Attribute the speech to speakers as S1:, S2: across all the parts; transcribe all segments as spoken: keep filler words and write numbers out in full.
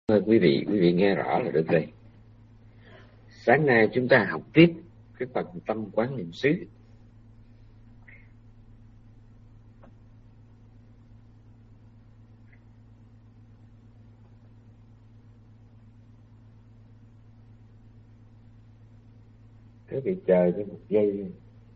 S1: Mời quý vị, quý vị nghe rõ là được rồi. Sáng nay chúng ta học tiếp cái phần tâm quán niệm xứ. Quý vị chờ cho một giây.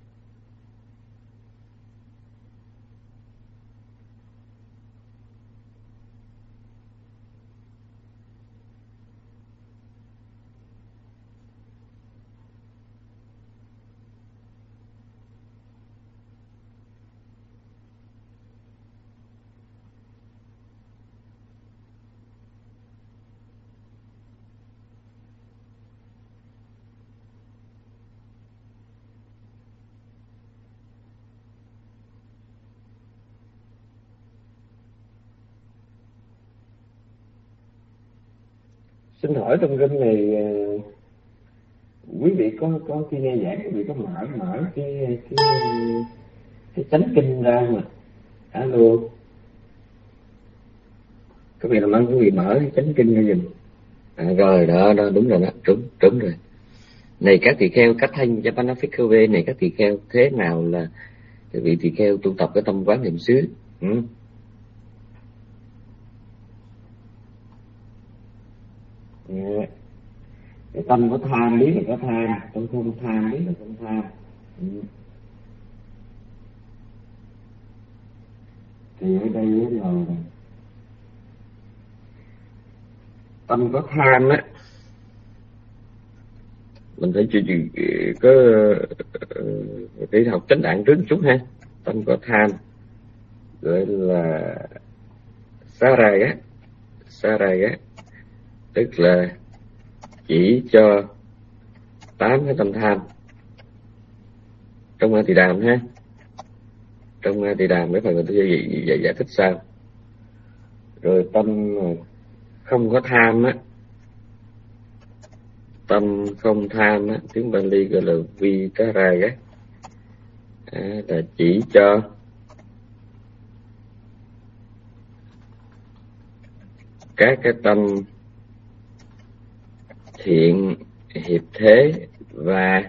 S1: Xin hỏi trong room này quý vị có có khi nghe giảng quý vị có mở mở cái cái cái chánh kinh ra mà. Alo, các vị làm ơn quý vị mở cái chánh kinh ra giùm. À, rồi đó, đó đúng rồi đó, đúng đúng rồi. Này các tỳ kheo, cách thanh cho bánh phích khơ vê này các tỳ kheo, thế nào là các vị tỳ kheo tu tập cái tâm quán niệm xứ? Ừ. Yeah. Cái tâm có tham biết là có tham, tâm không tham biết là không tham. Ừ. Thì ở đây là tâm có tham á, mình phải chịu có để học chánh đạn trước một chút ha. Tâm có tham gọi là saraga, saraga tức là chỉ cho tám cái tâm tham trong A Tỳ Đàm ha. Trong A Tỳ Đàm mấy phần người ta giải, giải, giải thích sao. Rồi tâm không có tham á, tâm không tham á, tiếng Bali gọi là Vitaraga, à, là chỉ cho các cái tâm thiện, hiệp thế và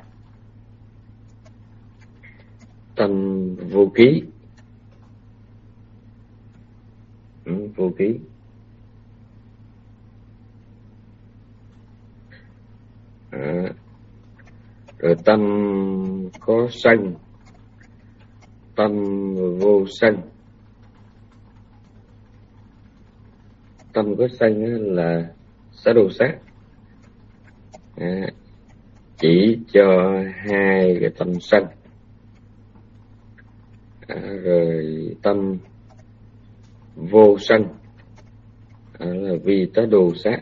S1: tâm vô ký. Ừ, vô ký. À, rồi tâm có sân, tâm vô sân. Tâm có sân là xá đồ sát, à, chỉ cho hai cái tâm sân. À, rồi tâm vô sân, à, là vì tá đồ sát,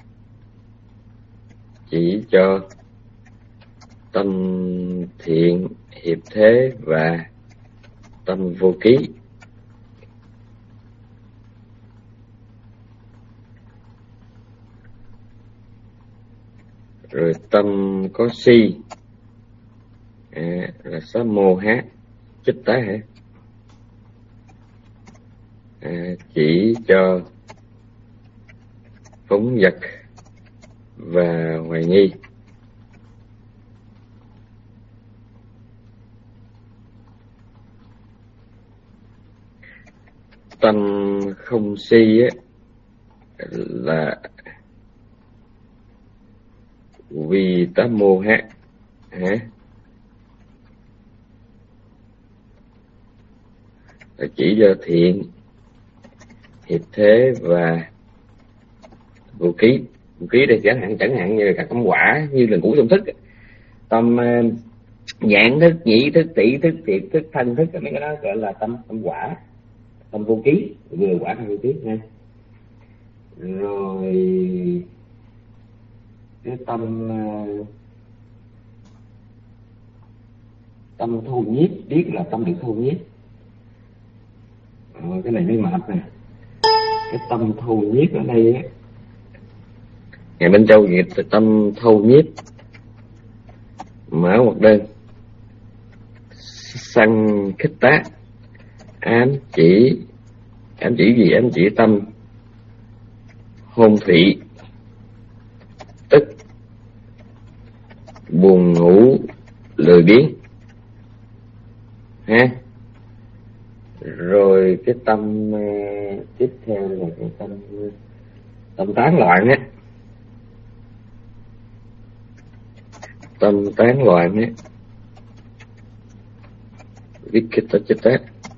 S1: chỉ cho tâm thiện, hiệp thế và tâm vô ký. Rồi tâm có si, à, là sa mô hát, chích tá hả? À, chỉ cho phóng dật và hoài nghi. Tâm không si á, là vì tá mô hát hả? Là chỉ cho thiện, hiệp thế và vô ký. Vô ký đây chẳng hạn chẳng hạn như là các tâm quả, như là ngũ tâm thức, tâm uh, nhãn thức, nhĩ thức, tỷ thức, thiệt thức, thân thức, mấy cái đó gọi là tâm tâm quả, tâm vô ký, vừa quả vô ký nha. Rồi cái tâm uh, tâm thu nhiếp, biết là tâm được thu nhiếp. Ờ, cái này mới mệt nè. Cái tâm thu nhiếp ở đây á, ngày bên Châu dịch tâm thu nhiếp, mở ngoặc đơn sanh khích tá, ám chỉ ám chỉ gì? Ám chỉ tâm hôn thủy buồn ngủ, lười biếng ha. Rồi cái tâm uh, tiếp theo là cái tâm tâm tán loạn á, tâm tán loạn á, Vikitachita,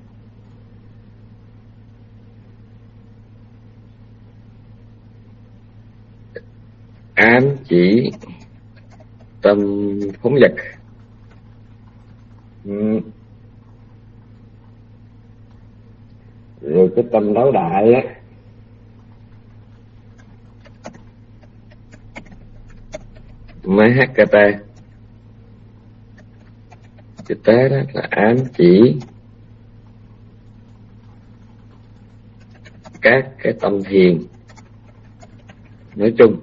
S1: ám chỉ tâm phóng dật. Ừ. Rồi cái tâm đáo đại á, Mahakata, cái té đó là ám chỉ các cái tâm thiền nói chung.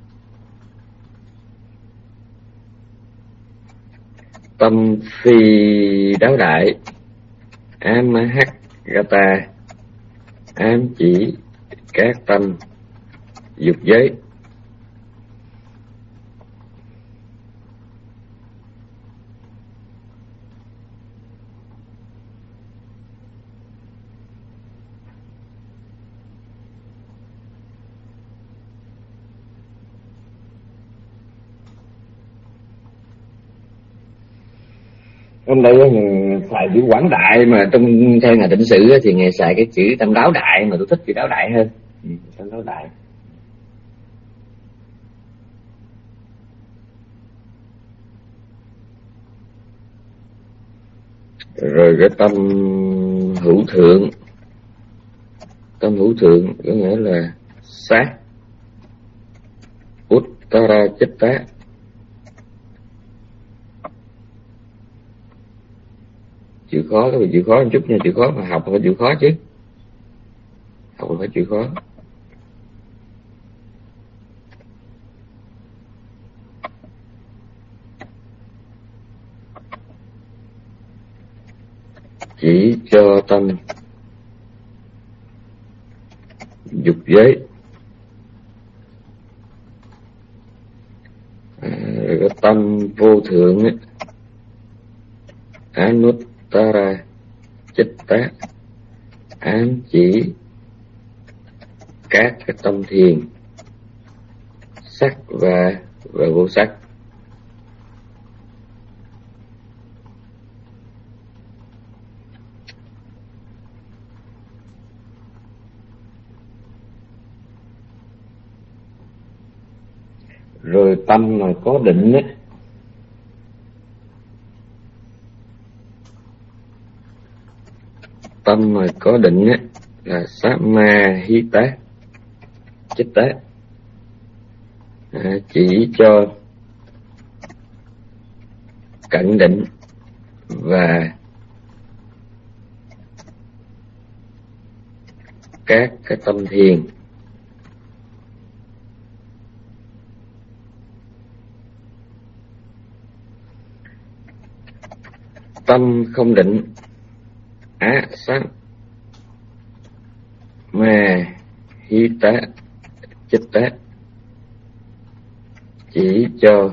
S1: Tâm phi đáo đại, Amahagata, ám chỉ các tâm dục giới. Trong đây mình xài chữ quảng đại, mà trong theo nhà định sự thì ngài xài cái chữ tâm đáo đại, mà tôi thích chữ đáo đại hơn. Ừ, tâm đáo đại. Rồi cái tâm hữu thượng, tâm hữu thượng có nghĩa là sát, Uttara Chitta, chịu khó, cái chịu khó một chút nha, chịu khó mà học phải chịu khó chứ, học phải chịu khó. Chỉ cho tâm dục giới. À, cái tâm vô thượng ấy, Anuttara Chitta, ám chỉ các cái tâm thiền sắc và và vô sắc. Rồi tâm mà có định á, tâm mà có định á là Samahita Chitta, à, chỉ cho cận định và các cái tâm thiền tâm không định, á sát mà hi tá chích tá, chỉ cho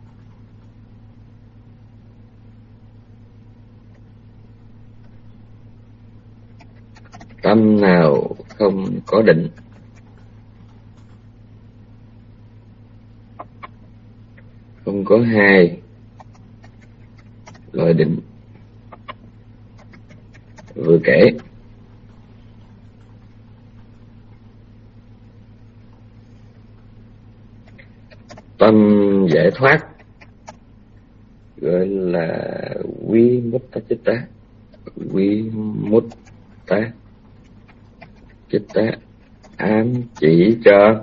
S1: tâm nào không có định. Không có hai loại định vừa kể. Tâm giải thoát gọi là quy mutta chitta, quy mutta chitta, ám chỉ cho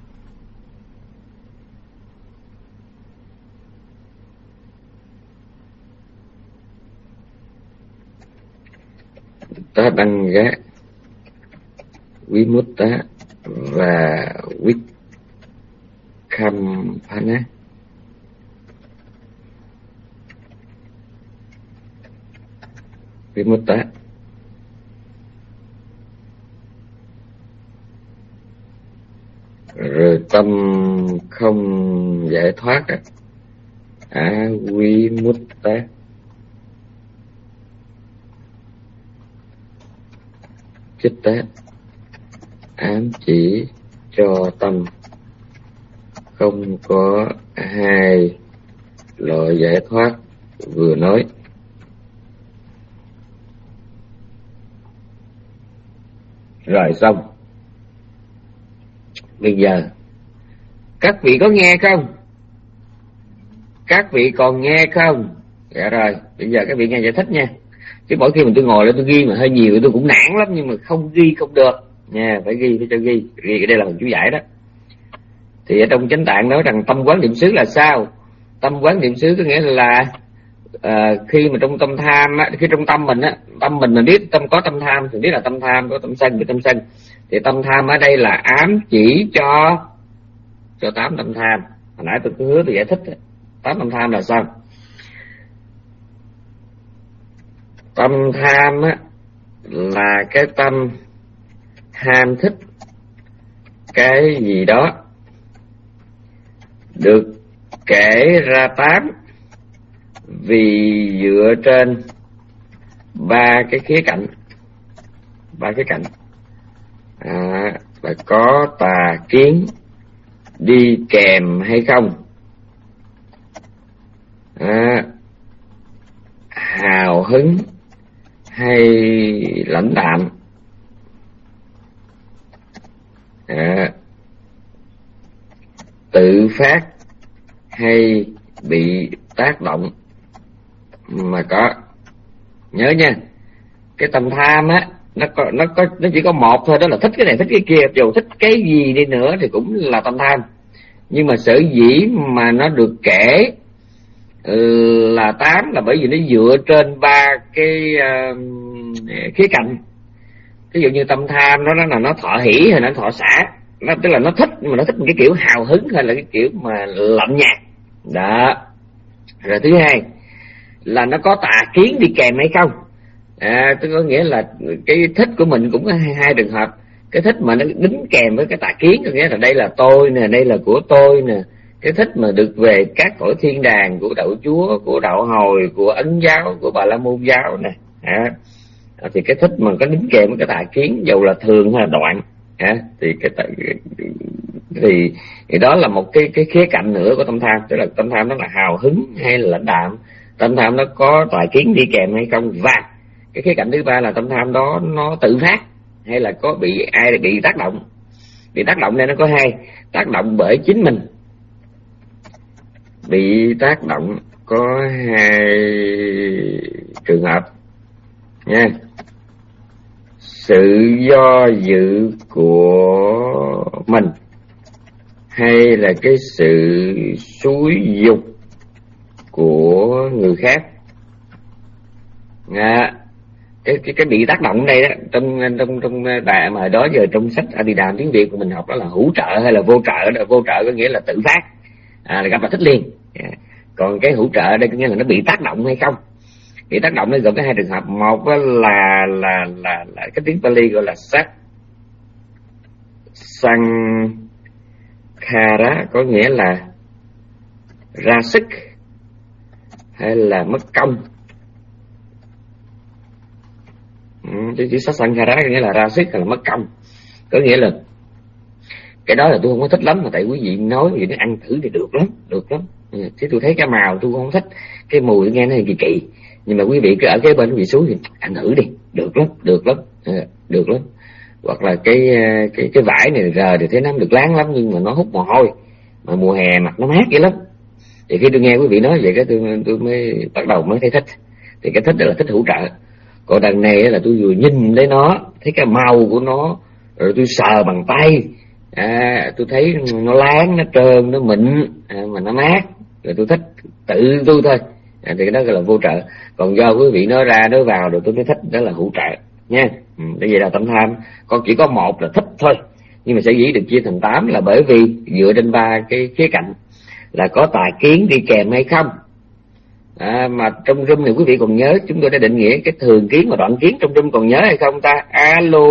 S1: tá đăng gá, quý mút tá và quý kham phana. Quý mút tá rồi tâm không giải thoát avimutta, chitta, ám chỉ cho tâm không có hai loại giải thoát vừa nói. Rồi xong. Bây giờ các vị có nghe không? Các vị còn nghe không? Dạ rồi, bây giờ các vị nghe giải thích nha. Chứ mỗi khi mình tôi ngồi lên tôi ghi mà hơi nhiều tôi cũng nản lắm, nhưng mà không ghi không được nha, phải ghi, phải cho ghi. Ghi đây là phần chú giải đó. Thì ở trong chánh tạng nói rằng tâm quán niệm xứ là sao? Tâm quán niệm xứ có nghĩa là à, khi mà trong tâm tham á, khi trong tâm mình á, tâm mình mình biết tâm có tâm tham thì biết là tâm tham, có tâm sân, biết tâm sân. Thì tâm tham ở đây là ám chỉ cho cho tám tâm tham. Hồi nãy tôi cứ hứa tôi giải thích đó. Tám tâm tham là sao? Tâm tham á là cái tâm ham thích cái gì đó được kể ra tám vì dựa trên ba cái khía cạnh. Ba khía cạnh à, là có tà kiến đi kèm hay không, à, hào hứng hay lãnh đạm, à, tự phát hay bị tác động mà có. Nhớ nha, cái tâm tham á nó có nó có nó chỉ có một thôi, đó là thích cái này thích cái kia. Dù thích cái gì đi nữa thì cũng là tâm tham. Nhưng mà sở dĩ mà nó được kể là tám là bởi vì nó dựa trên ba cái uh, khía cạnh. Ví dụ như tâm tham nó là nó thọ hỷ hay nó thọ xả, nó tức là nó thích, mà nó thích cái kiểu hào hứng hay là cái kiểu mà lạnh nhạt đó. Rồi thứ hai là nó có tà kiến đi kèm hay không. À, tức có nghĩa là cái thích của mình cũng có hai, hai trường hợp. Cái thích mà nó đính kèm với cái tà kiến, có nghĩa là đây là tôi nè, đây là của tôi nè. Cái thích mà được về các cõi thiên đàng của đạo Chúa, của đạo Hồi, của Ấn giáo, của Bà La Môn giáo nè. À, thì cái thích mà có đính kèm với cái tà kiến, dầu là thường hay là đoạn, à, thì cái thì, thì đó là một cái cái khía cạnh nữa của tâm tham. Tức là tâm tham nó là hào hứng hay là lãnh đạm, tâm tham nó có tà kiến đi kèm hay không, và cái khía cạnh thứ ba là tâm tham đó nó tự phát hay là có bị ai bị tác động. Bị tác động đây nó có hai: tác động bởi chính mình, bị tác động có hai trường hợp nha. Sự do dự của mình hay là cái sự xúi dục của người khác. À, cái cái cái bị tác động đây đó, trong trong trong đại mà đó giờ trong sách Adidam tiếng Việt của mình học đó là hữu trợ hay là vô trợ đó. Vô trợ có nghĩa là tự phát, à, là gặp là thích liền. À, còn cái hữu trợ đây có nghĩa là nó bị tác động hay không. Bị tác động nó gồm có hai trường hợp. Một là là là, là, là cái tiếng Pali gọi là sát sankhara, có nghĩa là ra sức hay là mất công. Chứ chỉ sát sankhara có nghĩa là ra sức hay là mất công, có nghĩa là cái đó là tôi không có thích lắm, mà tại quý vị nói vậy nó ăn thử thì được lắm, được lắm. Chứ tôi thấy cái màu tôi không thích, cái mùi nghe nó kỳ kỳ, nhưng mà quý vị cứ ở cái bên quý vị xuống thì ăn thử đi, được lắm, được lắm, được lắm. Hoặc là cái cái cái vải này rờ thì thấy nó được láng lắm, nhưng mà nó hút mồ hôi, mà mùa hè mặt nó mát vậy lắm. Thì khi tôi nghe quý vị nói vậy cái tôi tôi mới bắt đầu mới thấy thích. Thì cái thích đó là thích hữu trợ. Còn đằng này là tôi vừa nhìn thấy nó, thấy cái màu của nó, rồi tôi sờ bằng tay, à, tôi thấy nó láng, nó trơn, nó mịn, à, mà nó mát, rồi tôi thích tự tôi thôi, à, thì cái đó gọi là vô trợ. Còn do quý vị nói ra nói vào rồi tôi mới thích, đó là hữu trợ nha. Ừ, để vậy là tâm tham con chỉ có một là thích thôi, nhưng mà sở dĩ được chia thành tám là bởi vì dựa trên ba cái khía cạnh là có tà kiến đi kèm hay không. À, mà trong room này quý vị còn nhớ chúng tôi đã định nghĩa cái thường kiến và đoạn kiến trong room còn nhớ hay không ta? Alo,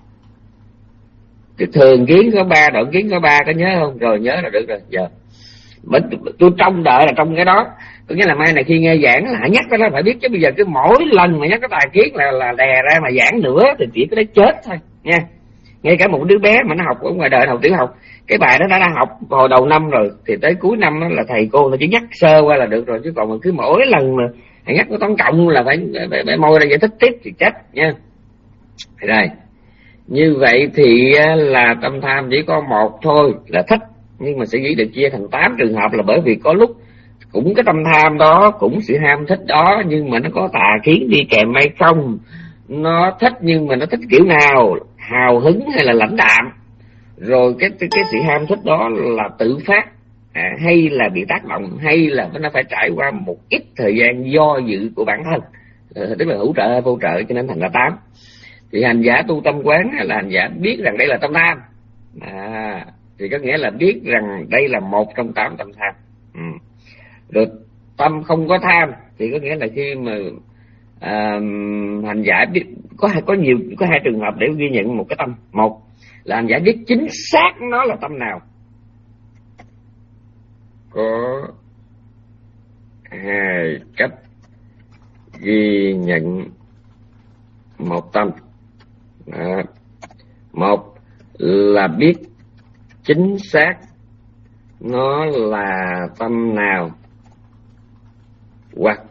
S1: cái thường kiến có ba, đoạn kiến có ba, có nhớ không? Rồi nhớ là được rồi. Giờ Bởi tôi trông đợi là trong cái đó, có nghĩa là mai này khi nghe giảng là nhắc cái đó phải biết, chứ bây giờ cứ mỗi lần mà nhắc cái tài kiến là là đè ra mà giảng nữa thì chỉ có đấy chết thôi nha. Ngay cả một đứa bé mà nó học ở ngoài đời học tiểu học, cái bài đó đã đã học hồi đầu năm rồi, thì tới cuối năm đó là thầy cô nó chỉ nhắc sơ qua là được rồi, chứ còn mà cứ mỗi lần mà nhắc nó toán cộng là phải phải, phải môi ra giải thích tiếp thì chết nha. Rồi như vậy thì là tâm tham chỉ có một thôi là thích, nhưng mà sẽ dĩ được chia thành tám trường hợp, là bởi vì có lúc cũng cái tâm tham đó, cũng sự ham thích đó, nhưng mà nó có tà kiến đi kèm hay không. Nó thích nhưng mà nó thích kiểu nào, hào hứng hay là lãnh đạm, rồi cái cái sự ham thích đó là tự phát à, hay là bị tác động, hay là nó phải trải qua một ít thời gian do dự của bản thân, à, tức là hữu trợ hay vô trợ, cho nên thành ra tám. Thì hành giả tu tâm quán là hành giả biết rằng đây là tâm tham, à, thì có nghĩa là biết rằng đây là một trong tám tâm tham. Ừ. Rồi tâm không có tham thì có nghĩa là khi mà à, hành giả biết có có nhiều có hai trường hợp để ghi nhận một cái tâm. Một là hành giả biết chính xác nó là tâm nào, có hai cách ghi nhận một tâm. Đó. Một là biết chính xác nó là tâm nào, hoặc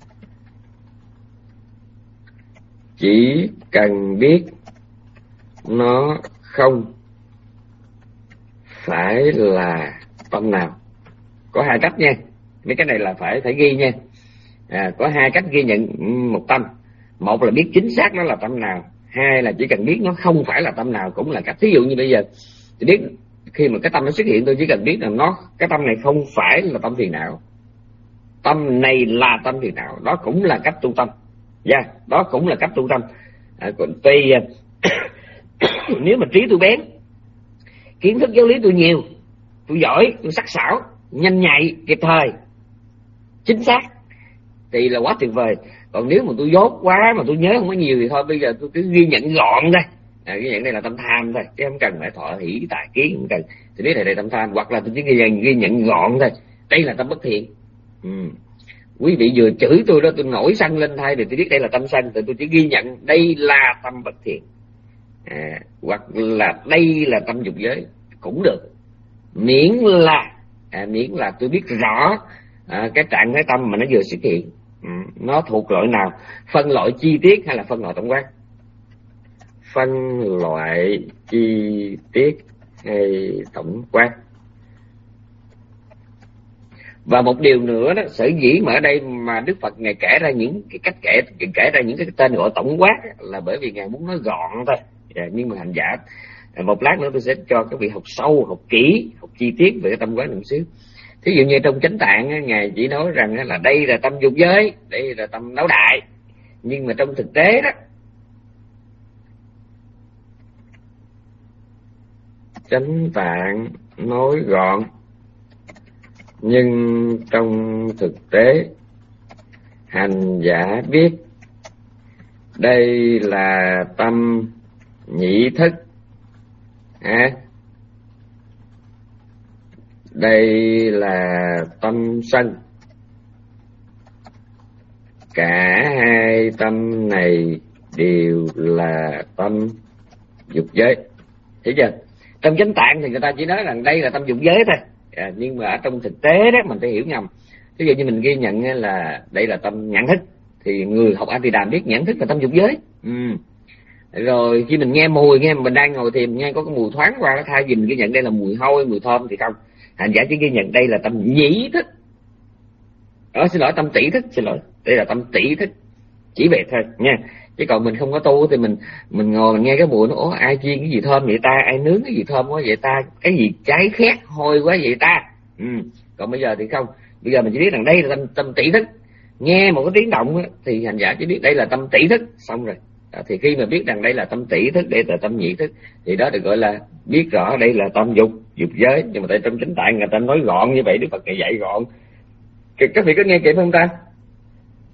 S1: chỉ cần biết nó không phải là tâm nào. Có hai cách nha, mấy cái này là phải phải ghi nha. À, có hai cách ghi nhận một tâm. Một là biết chính xác nó là tâm nào, hai là chỉ cần biết nó không phải là tâm nào cũng là cách. Ví dụ như bây giờ thì biết khi mà cái tâm nó xuất hiện, tôi chỉ cần biết là nó cái tâm này không phải là tâm phiền não, tâm này là tâm phiền não, đó cũng là cách tu tâm. Dạ, yeah, đó cũng là cách tu tâm. À, còn tùy nếu mà trí tôi bén, kiến thức giáo lý tôi nhiều, tôi giỏi, tôi sắc sảo, nhanh nhạy, kịp thời, chính xác thì là quá tuyệt vời. Còn nếu mà tôi dốt quá mà tôi nhớ không có nhiều thì thôi, bây giờ tôi cứ ghi nhận gọn thôi. À, ghi nhận đây là tâm tham thôi, chứ không cần phải thọ hỷ tài kiến, không cần. Thì biết là đây là tâm tham, hoặc là tôi chỉ ghi nhận, ghi nhận gọn thôi. Đây là tâm bất thiện. Ừ. Quý vị vừa chửi tôi đó, tôi nổi sân lên thay vì tôi biết đây là tâm sân, thì tôi chỉ ghi nhận đây là tâm bất thiện. À, hoặc là đây là tâm dục giới cũng được, miễn là à, miễn là tôi biết rõ à, cái trạng thái tâm mà nó vừa xuất hiện, ừ, nó thuộc loại nào, phân loại chi tiết hay là phân loại tổng quát. Phân loại chi tiết hay tổng quát. Và một điều nữa đó, sở dĩ mà ở đây mà Đức Phật Ngài kể ra những cái cách kể kể ra những cái tên gọi tổng quát là bởi vì Ngài muốn nói gọn thôi. À, nhưng mà hành giả một lát nữa tôi sẽ cho các vị học sâu, học kỹ, học chi tiết về cái tâm quán một xíu. Thí dụ như trong Chánh Tạng Ngài chỉ nói rằng là đây là tâm dục giới, đây là tâm đấu đại, nhưng mà trong thực tế đó Chánh Tạng nói gọn, nhưng trong thực tế hành giả biết đây là tâm nhị thức, à, đây là tâm sân. Cả hai tâm này đều là tâm dục giới. Thấy chưa? Trong Chánh Tạng thì người ta chỉ nói rằng đây là tâm dục giới thôi, à, nhưng mà ở trong thực tế đó mình phải hiểu nhầm. Ví dụ như mình ghi nhận là đây là tâm nhãn thức, thì người học A Tỳ Đàm biết nhãn thức là tâm dục giới. Ừ. Rồi khi mình nghe mùi, nghe mình đang ngồi thiền nghe có cái mùi thoáng qua, nó thay vì mình ghi nhận đây là mùi hôi, mùi thơm thì không, hành giả chỉ ghi nhận đây là tâm nhĩ thức. Đó, xin lỗi, tâm tỷ thức, xin lỗi, đây là tâm tỷ thức, chỉ vậy thôi nha. Chứ còn mình không có tu thì mình mình ngồi mình nghe cái mùi nó, ủa ai chiên cái gì thơm vậy ta, ai nướng cái gì thơm quá vậy ta, cái gì cháy khét hôi quá vậy ta. Ừ. Còn bây giờ thì không, bây giờ mình chỉ biết rằng đây là tâm tâm tỷ thức. Nghe một cái tiếng động á, thì hành giả chỉ biết đây là tâm tỷ thức, xong rồi. À, thì khi mà biết rằng đây là tâm tỷ thức, đây là tâm nhị thức, thì đó được gọi là biết rõ đây là tâm dục, dục giới. Nhưng mà tại trong Chánh Tạng người ta nói gọn như vậy, Đức Phật Ngài dạy gọn. Các vị có nghe kịp không ta?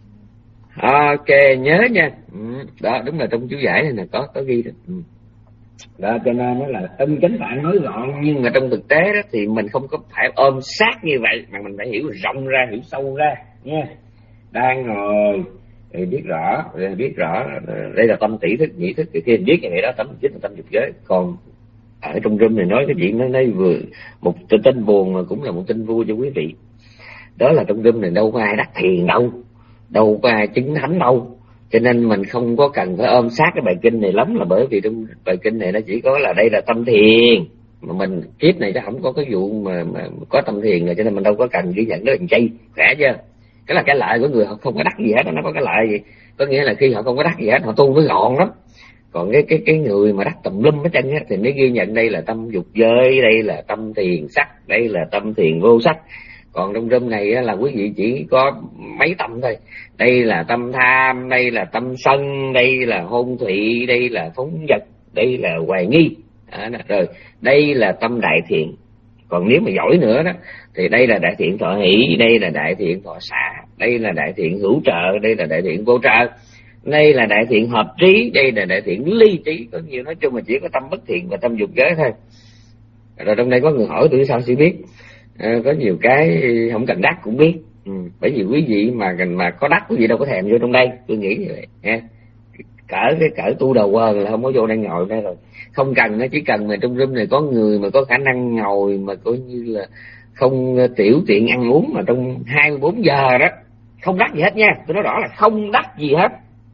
S1: Ok, nhớ nha. Ừ, đó đúng là trong chú giải này nè, có có ghi đó. Ừ. Đó, cho nên nó là ôm chánh tạng nói gọn, nhưng mà trong thực tế đó thì mình không có phải ôm sát như vậy, mà mình phải hiểu rộng ra, hiểu sâu ra nha. Đang ngồi thì biết rõ, biết rõ đây là tâm tỷ thức, nhị thức, thì khi biết cái này đó tâm chính là tâm dục giới. Còn ở trong room này nói cái chuyện nó đây vừa một tin buồn mà cũng là một tin vui cho quý vị. Đó là trong room này đâu có ai đắc thiền đâu, đâu có ai chứng thánh đâu, cho nên mình không có cần phải ôm sát cái bài kinh này lắm, là bởi vì trong bài kinh này nó chỉ có là đây là tâm thiền, mà mình kiếp này chắc không có cái vụ mà, mà có tâm thiền rồi, cho nên mình đâu có cần ghi nhận đó làm chay, khỏe chưa? Cái là cái lợi của người họ không có đắc gì hết, nó có cái lợi gì? Có nghĩa là khi họ không có đắc gì hết, họ tu với gọn lắm. Còn cái cái cái người mà đắc tùm lum hết trơn á thì mới ghi nhận đây là tâm dục giới, đây là tâm thiền sắc, đây là tâm thiền vô sắc. Còn trong room này là quý vị chỉ có mấy tâm thôi. Đây là tâm tham, đây là tâm sân, đây là hôn thủy, đây là phóng dật, đây là hoài nghi. À, rồi đây là tâm đại thiện. Còn nếu mà giỏi nữa đó thì đây là đại thiện thọ hỷ, đây là đại thiện thọ xả, đây là đại thiện hữu trợ, đây là đại thiện vô trợ, đây là đại thiện hợp trí, đây là đại thiện ly trí. Có nhiều, nói chung là chỉ có tâm bất thiện và tâm dục giới thôi. Rồi trong đây có người hỏi tôi sao sẽ biết. À, có nhiều cái không cần đắc cũng biết. Ừ, bởi vì quý vị mà mà có đắc quý vị đâu có thèm vô trong đây, tôi nghĩ như vậy nha. Cỡ cái cỡ tu đầu quần là không có vô đây ngồi đây rồi, không cần. Nó chỉ cần mà trong room này có người mà có khả năng ngồi mà coi như là không tiểu tiện ăn uống mà trong hai mươi bốn giờ đó, không đắc gì hết nha, tôi nói rõ là không đắc gì hết,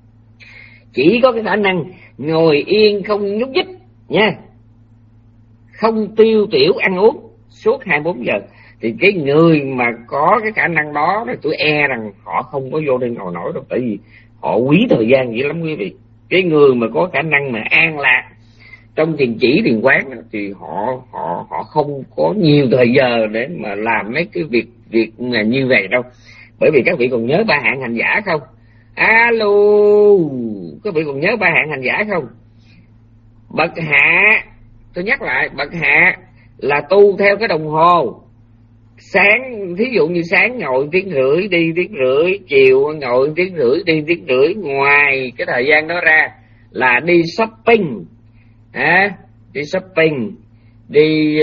S1: chỉ có cái khả năng ngồi yên không nhúc nhích nha, không tiêu tiểu ăn uống suốt hai mươi bốn giờ, thì cái người mà có cái khả năng đó thì tôi e rằng họ không có vô đây ngồi nổi đâu, tại vì họ quý thời gian dữ lắm quý vị. Cái người mà có khả năng mà an lạc trong thiền chỉ thiền quán thì họ họ họ không có nhiều thời giờ để mà làm mấy cái việc việc như vậy đâu. Bởi vì các vị còn nhớ ba hạng hành giả không? Alo, các vị còn nhớ ba hạng hành giả không? Bậc hạ, tôi nhắc lại, bậc hạ là tu theo cái đồng hồ. Sáng, thí dụ như sáng ngồi tiếng rưỡi đi tiếng rưỡi, chiều ngồi tiếng rưỡi đi tiếng rưỡi, ngoài cái thời gian đó ra là đi shopping, à, đi shopping, đi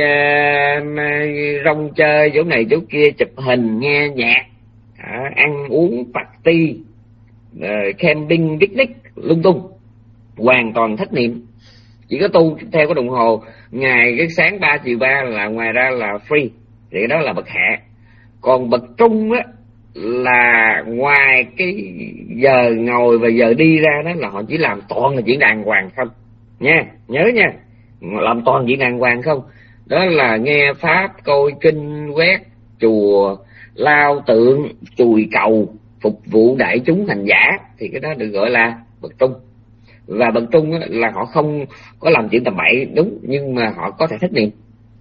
S1: uh, rong chơi chỗ này chỗ kia, chụp hình, nghe nhạc, à, ăn uống party, uh, camping, picnic lung tung, hoàn toàn thất niệm. Chỉ có tu theo cái đồng hồ, ngày cái sáng ba chiều ba là ngoài ra là free, thì đó là bậc hạ. Còn bậc trung á là ngoài cái giờ ngồi và giờ đi ra đó là họ chỉ làm toàn là chuyện đàng hoàng không nha, nhớ nha, làm toàn chuyện đàng hoàng không. Đó là nghe pháp, coi kinh, quét chùa, lao tượng, chùi cầu, phục vụ đại chúng hành giả, thì cái đó được gọi là bậc trung. Và bậc trung là họ không có làm chuyện tầm bậy, đúng, nhưng mà họ có thể thất niệm,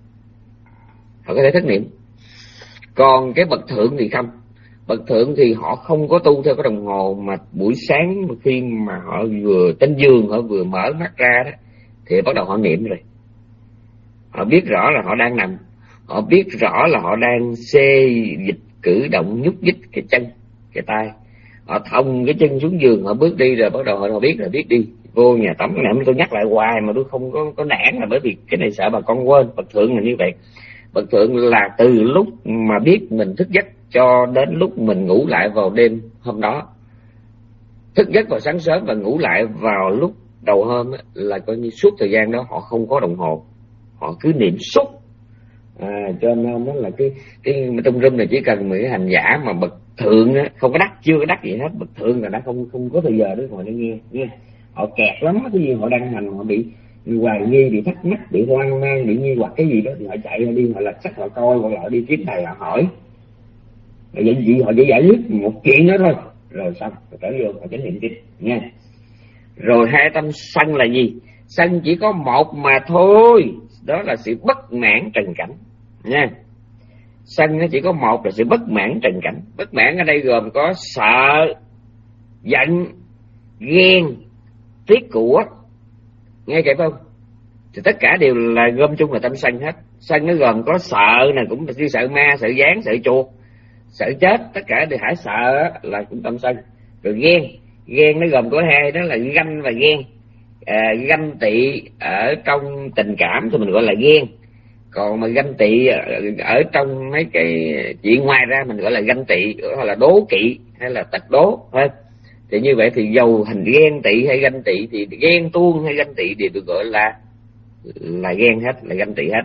S1: họ có thể thất niệm. Còn cái bậc thượng thì không. Bậc thượng thì họ không có tu theo cái đồng hồ, mà buổi sáng khi mà họ vừa trên giường, họ vừa mở mắt ra đó thì bắt đầu họ niệm rồi. Họ biết rõ là họ đang nằm, họ biết rõ là họ đang xê dịch cử động, nhúc nhích cái chân, cái tay. Họ thông cái chân xuống giường, họ bước đi rồi bắt đầu họ biết là biết đi vô nhà tắm. Cái này tôi nhắc lại hoài mà tôi không có có nản, là bởi vì cái này sợ bà con quên. Bậc thượng là như vậy. Bậc thượng là từ lúc mà biết mình thức giấc cho đến lúc mình ngủ lại vào đêm hôm đó. Thức giấc vào sáng sớm và ngủ lại vào lúc đầu hôm ấy, là coi như suốt thời gian đó họ không có đồng hồ, họ cứ niệm suốt. À, cho nên nó là cái cái trong room này chỉ cần mấy hành giả mà bậc thượng á, không có đắc, chưa có đắc gì hết, bậc thượng là đã không không có thời giờ để ngồi để nghe nghe. Họ kẹt lắm, cái gì họ đang hành, họ bị hoài nghi, bị thắc mắc, bị hoang mang, bị nghi hoặc cái gì đó thì họ chạy ra đi, họ lật sách, họ coi, hoặc là họ đi kiếm thầy họ hỏi. Rồi vậy gì họ chỉ giải quyết một chuyện đó thôi, rồi xong, rồi trở vô họ chánh niệm tiếp nha. Rồi hai tâm sân là gì? Sân chỉ có một mà thôi, đó là sự bất mãn trần cảnh nha. Sân nó chỉ có một là sự bất mãn trần cảnh. Bất mãn ở đây gồm có sợ, giận, ghen, tiếc của, nghe kịp không? Thì tất cả đều là gom chung là tâm sân hết. Sân nó gồm có sợ nè, cũng như sợ ma, sợ gián, sợ chuột, sợ chết, tất cả đều hãy sợ là cũng tâm sân. Rồi ghen, ghen nó gồm có hai, đó là ganh và ghen. à, ganh tị ở trong tình cảm thì mình gọi là ghen, còn mà ganh tị ở, ở trong mấy cái chuyện ngoài ra mình gọi là ganh tị, hoặc là đố kỵ hay là tật đố thôi. Thì như vậy thì dầu hình ghen tị hay ganh tị thì ghen tuông hay ganh tị đều được gọi là là ghen hết, là ganh tị hết.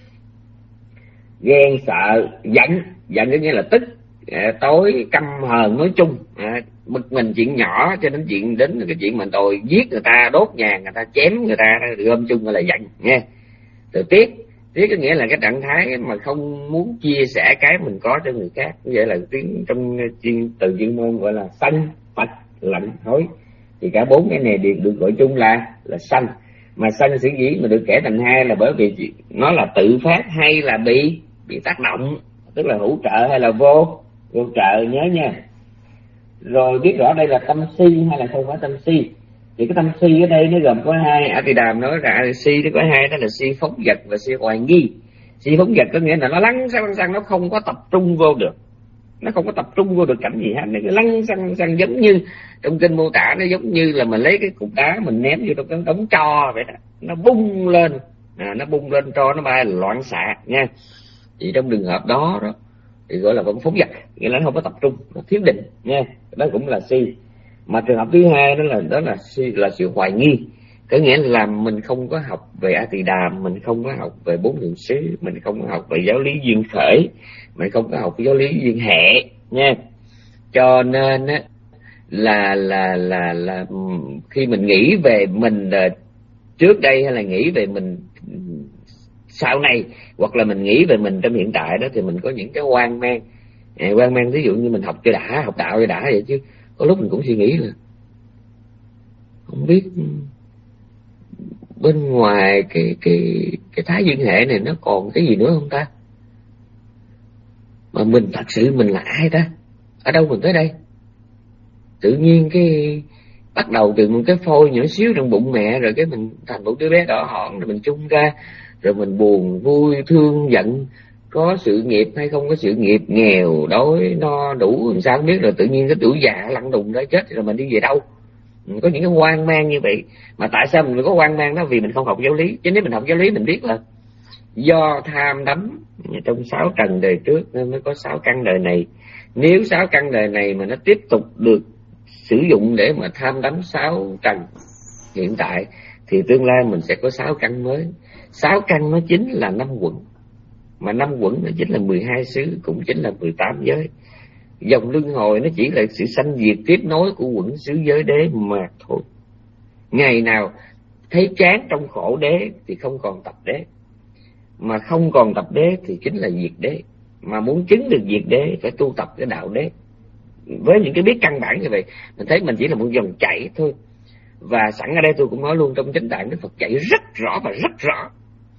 S1: Ghen, sợ, giận, giận có nghĩa là tức, à, tối, căm hờn nói chung, à, bực mình chuyện nhỏ cho đến chuyện đến cái chuyện mình tôi giết người ta, đốt nhà người ta, chém người ta, gom chung gọi là giận nha. Rồi tiếc, tiếc có nghĩa là cái trạng thái mà không muốn chia sẻ cái mình có cho người khác. Như vậy là tiếng trong chuyên từ chuyên môn gọi là sân, phật, lạnh, thối. Thì cả bốn cái này đều được gọi chung là là sân. Mà sân sở dĩ mà được kể thành hai là bởi vì nó là tự phát hay là bị bị tác động, tức là hữu trợ hay là vô vô trợ, nhớ nha. Rồi biết rõ đây là tâm si hay là không phải tâm si. Thì cái tâm si ở đây nó gồm có hai. A Tỳ Đàm nói ra si nó có hai, đó là si phóng dật và si hoài nghi. Si phóng dật có nghĩa là nó lăn xăng lăn xăng, nó không có tập trung vô được, nó không có tập trung vô được cảnh gì hết, nó cứ lăn xăng xăng, giống như trong kinh mô tả nó giống như là mình lấy cái cục đá mình ném vô trong cái đống tro vậy đó, nó bung lên, à, nó bung lên tro nó bay loạn xạ nha. Thì trong trường hợp đó đó thì gọi là vẫn phóng dật, nghĩa là nó không có tập trung, nó thiếu định nha, đó cũng là si. Mà trường hợp thứ hai đó là đó là si, là sự hoài nghi, có nghĩa là mình không có học về A Tỳ Đàm, mình không có học về bốn niệm xứ, mình không có học về giáo lý duyên khởi, mình không có học giáo lý duyên hệ nha. Cho nên á là là là là khi mình nghĩ về mình trước đây hay là nghĩ về mình sau này, hoặc là mình nghĩ về mình trong hiện tại đó, thì mình có những cái hoang mang. À, hoang mang ví dụ như mình học cho đã, học đạo cho đã vậy, chứ có lúc mình cũng suy nghĩ là không biết bên ngoài cái cái cái thái duyên hệ này nó còn cái gì nữa không ta, mà mình thật sự mình là ai ta, ở đâu mình tới đây. Tự nhiên cái bắt đầu từ một cái phôi nhỏ xíu trong bụng mẹ, rồi cái mình thành một đứa bé đỏ hòn, rồi mình chung ra, rồi mình buồn vui thương giận, có sự nghiệp hay không có sự nghiệp, nghèo đói no đủ sao không biết, rồi tự nhiên cái tuổi già lăn đùng đó chết rồi mình đi về đâu. Mình có những cái hoang mang như vậy. Mà tại sao mình có hoang mang đó? Vì mình không học giáo lý. Chứ nếu mình học giáo lý mình biết là do tham đắm trong sáu trần đời trước nên mới có sáu căn đời này. Nếu sáu căn đời này mà nó tiếp tục được sử dụng để mà tham đắm sáu trần hiện tại, thì tương lai mình sẽ có sáu căn mới. Sáu căn nó chính là năm quận, mà năm quận nó chính là mười hai xứ, cũng chính là mười tám giới. Dòng luân hồi nó chỉ là sự sanh diệt tiếp nối của quận xứ giới đế mà thôi. Ngày nào thấy chán trong khổ đế thì không còn tập đế, mà không còn tập đế thì chính là diệt đế. Mà muốn chứng được diệt đế phải tu tập cái đạo đế. Với những cái biết căn bản như vậy, mình thấy mình chỉ là một dòng chảy thôi. Và sẵn ở đây tôi cũng nói luôn, trong chánh tạng Đức Phật dạy rất rõ và rất rõ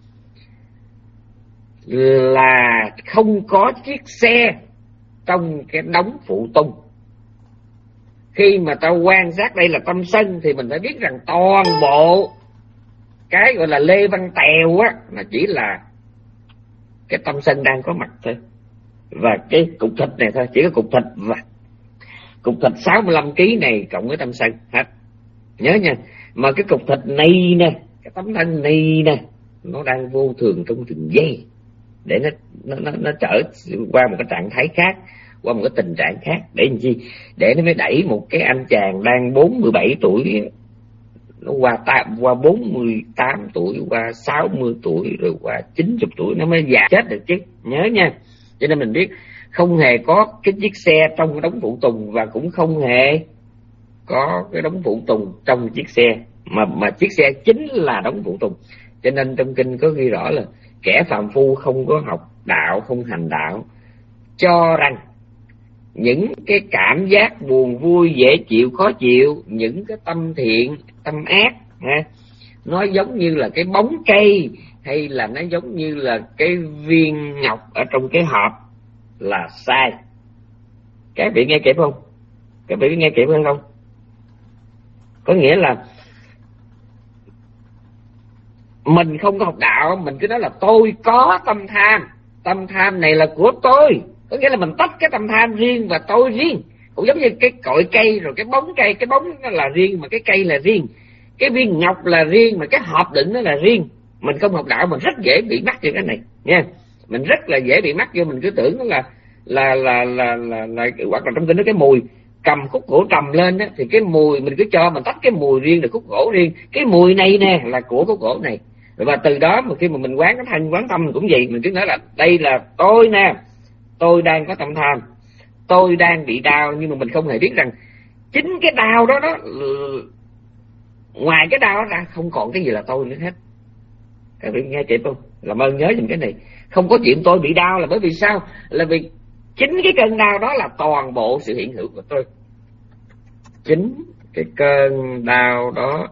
S1: là không có chiếc xe trong cái đống phụ tùng. Khi mà tao quan sát đây là tâm sân thì mình phải biết rằng toàn bộ cái gọi là lê văn tèo á, là chỉ là cái tâm sân đang có mặt thôi. Và cái cục thịt này thôi, chỉ có cục thịt và cục thịt sáu mươi lăm ki lô gam này cộng với tâm sân hết. Nhớ nha, mà cái cục thịt này nè, cái tấm thân này nè, nó đang vô thường trong từng giây để nó nó nó, nó trở qua một cái trạng thái khác, qua một cái tình trạng khác, để làm chi? Để nó mới đẩy một cái anh chàng đang bốn mươi bảy tuổi nó qua tám, qua bốn mươi tám tuổi, qua sáu mươi tuổi, rồi qua chín mươi tuổi nó mới già chết được chứ. Nhớ nha. Cho nên mình biết không hề có cái chiếc xe trong cái đống phụ tùng, và cũng không hề có cái đống phụ tùng trong chiếc xe, mà mà chiếc xe chính là đống phụ tùng. Cho nên trong kinh có ghi rõ là kẻ phàm phu không có học đạo, không hành đạo, cho rằng những cái cảm giác buồn vui, dễ chịu, khó chịu, những cái tâm thiện, tâm ác ha, nó giống như là cái bóng cây, hay là nó giống như là cái viên ngọc ở trong cái hộp, là sai. Các vị nghe kịp không? Các vị nghe kịp hơn không? Có nghĩa là mình không có học đạo, mình cứ nói là tôi có tâm tham, tâm tham này là của tôi. Có nghĩa là mình tách cái tâm tham riêng và tôi riêng. Cũng giống như cái cội cây rồi cái bóng cây, cái bóng nó là riêng mà cái cây là riêng. cái viên ngọc là riêng, mà cái hộp đựng nó là riêng. Mình không học đạo mình rất dễ bị mắc vô cái này nha. Mình rất là dễ bị mắc vô, mình cứ tưởng là là là là là, là hoặc là trong kinh nó cái mùi cầm khúc gỗ trầm lên đó, thì cái mùi mình cứ cho mình tách cái mùi riêng là khúc gỗ riêng, cái mùi này nè là của khúc gỗ này. Và từ đó mà khi mà mình quán cái thân quán tâm mình cũng vậy, mình cứ nói là đây là tôi nè, tôi đang có tâm tham, tôi đang bị đau, nhưng mà mình không hề biết rằng chính cái đau đó đó, ngoài cái đau đó ra không còn cái gì là tôi nữa hết. Các vị nghe kịp không? Làm ơn nhớ dùm cái này. Không có chuyện tôi bị đau là bởi vì sao? Là vì chính cái cơn đau đó là toàn bộ sự hiện hữu của tôi. Chính cái cơn đau đó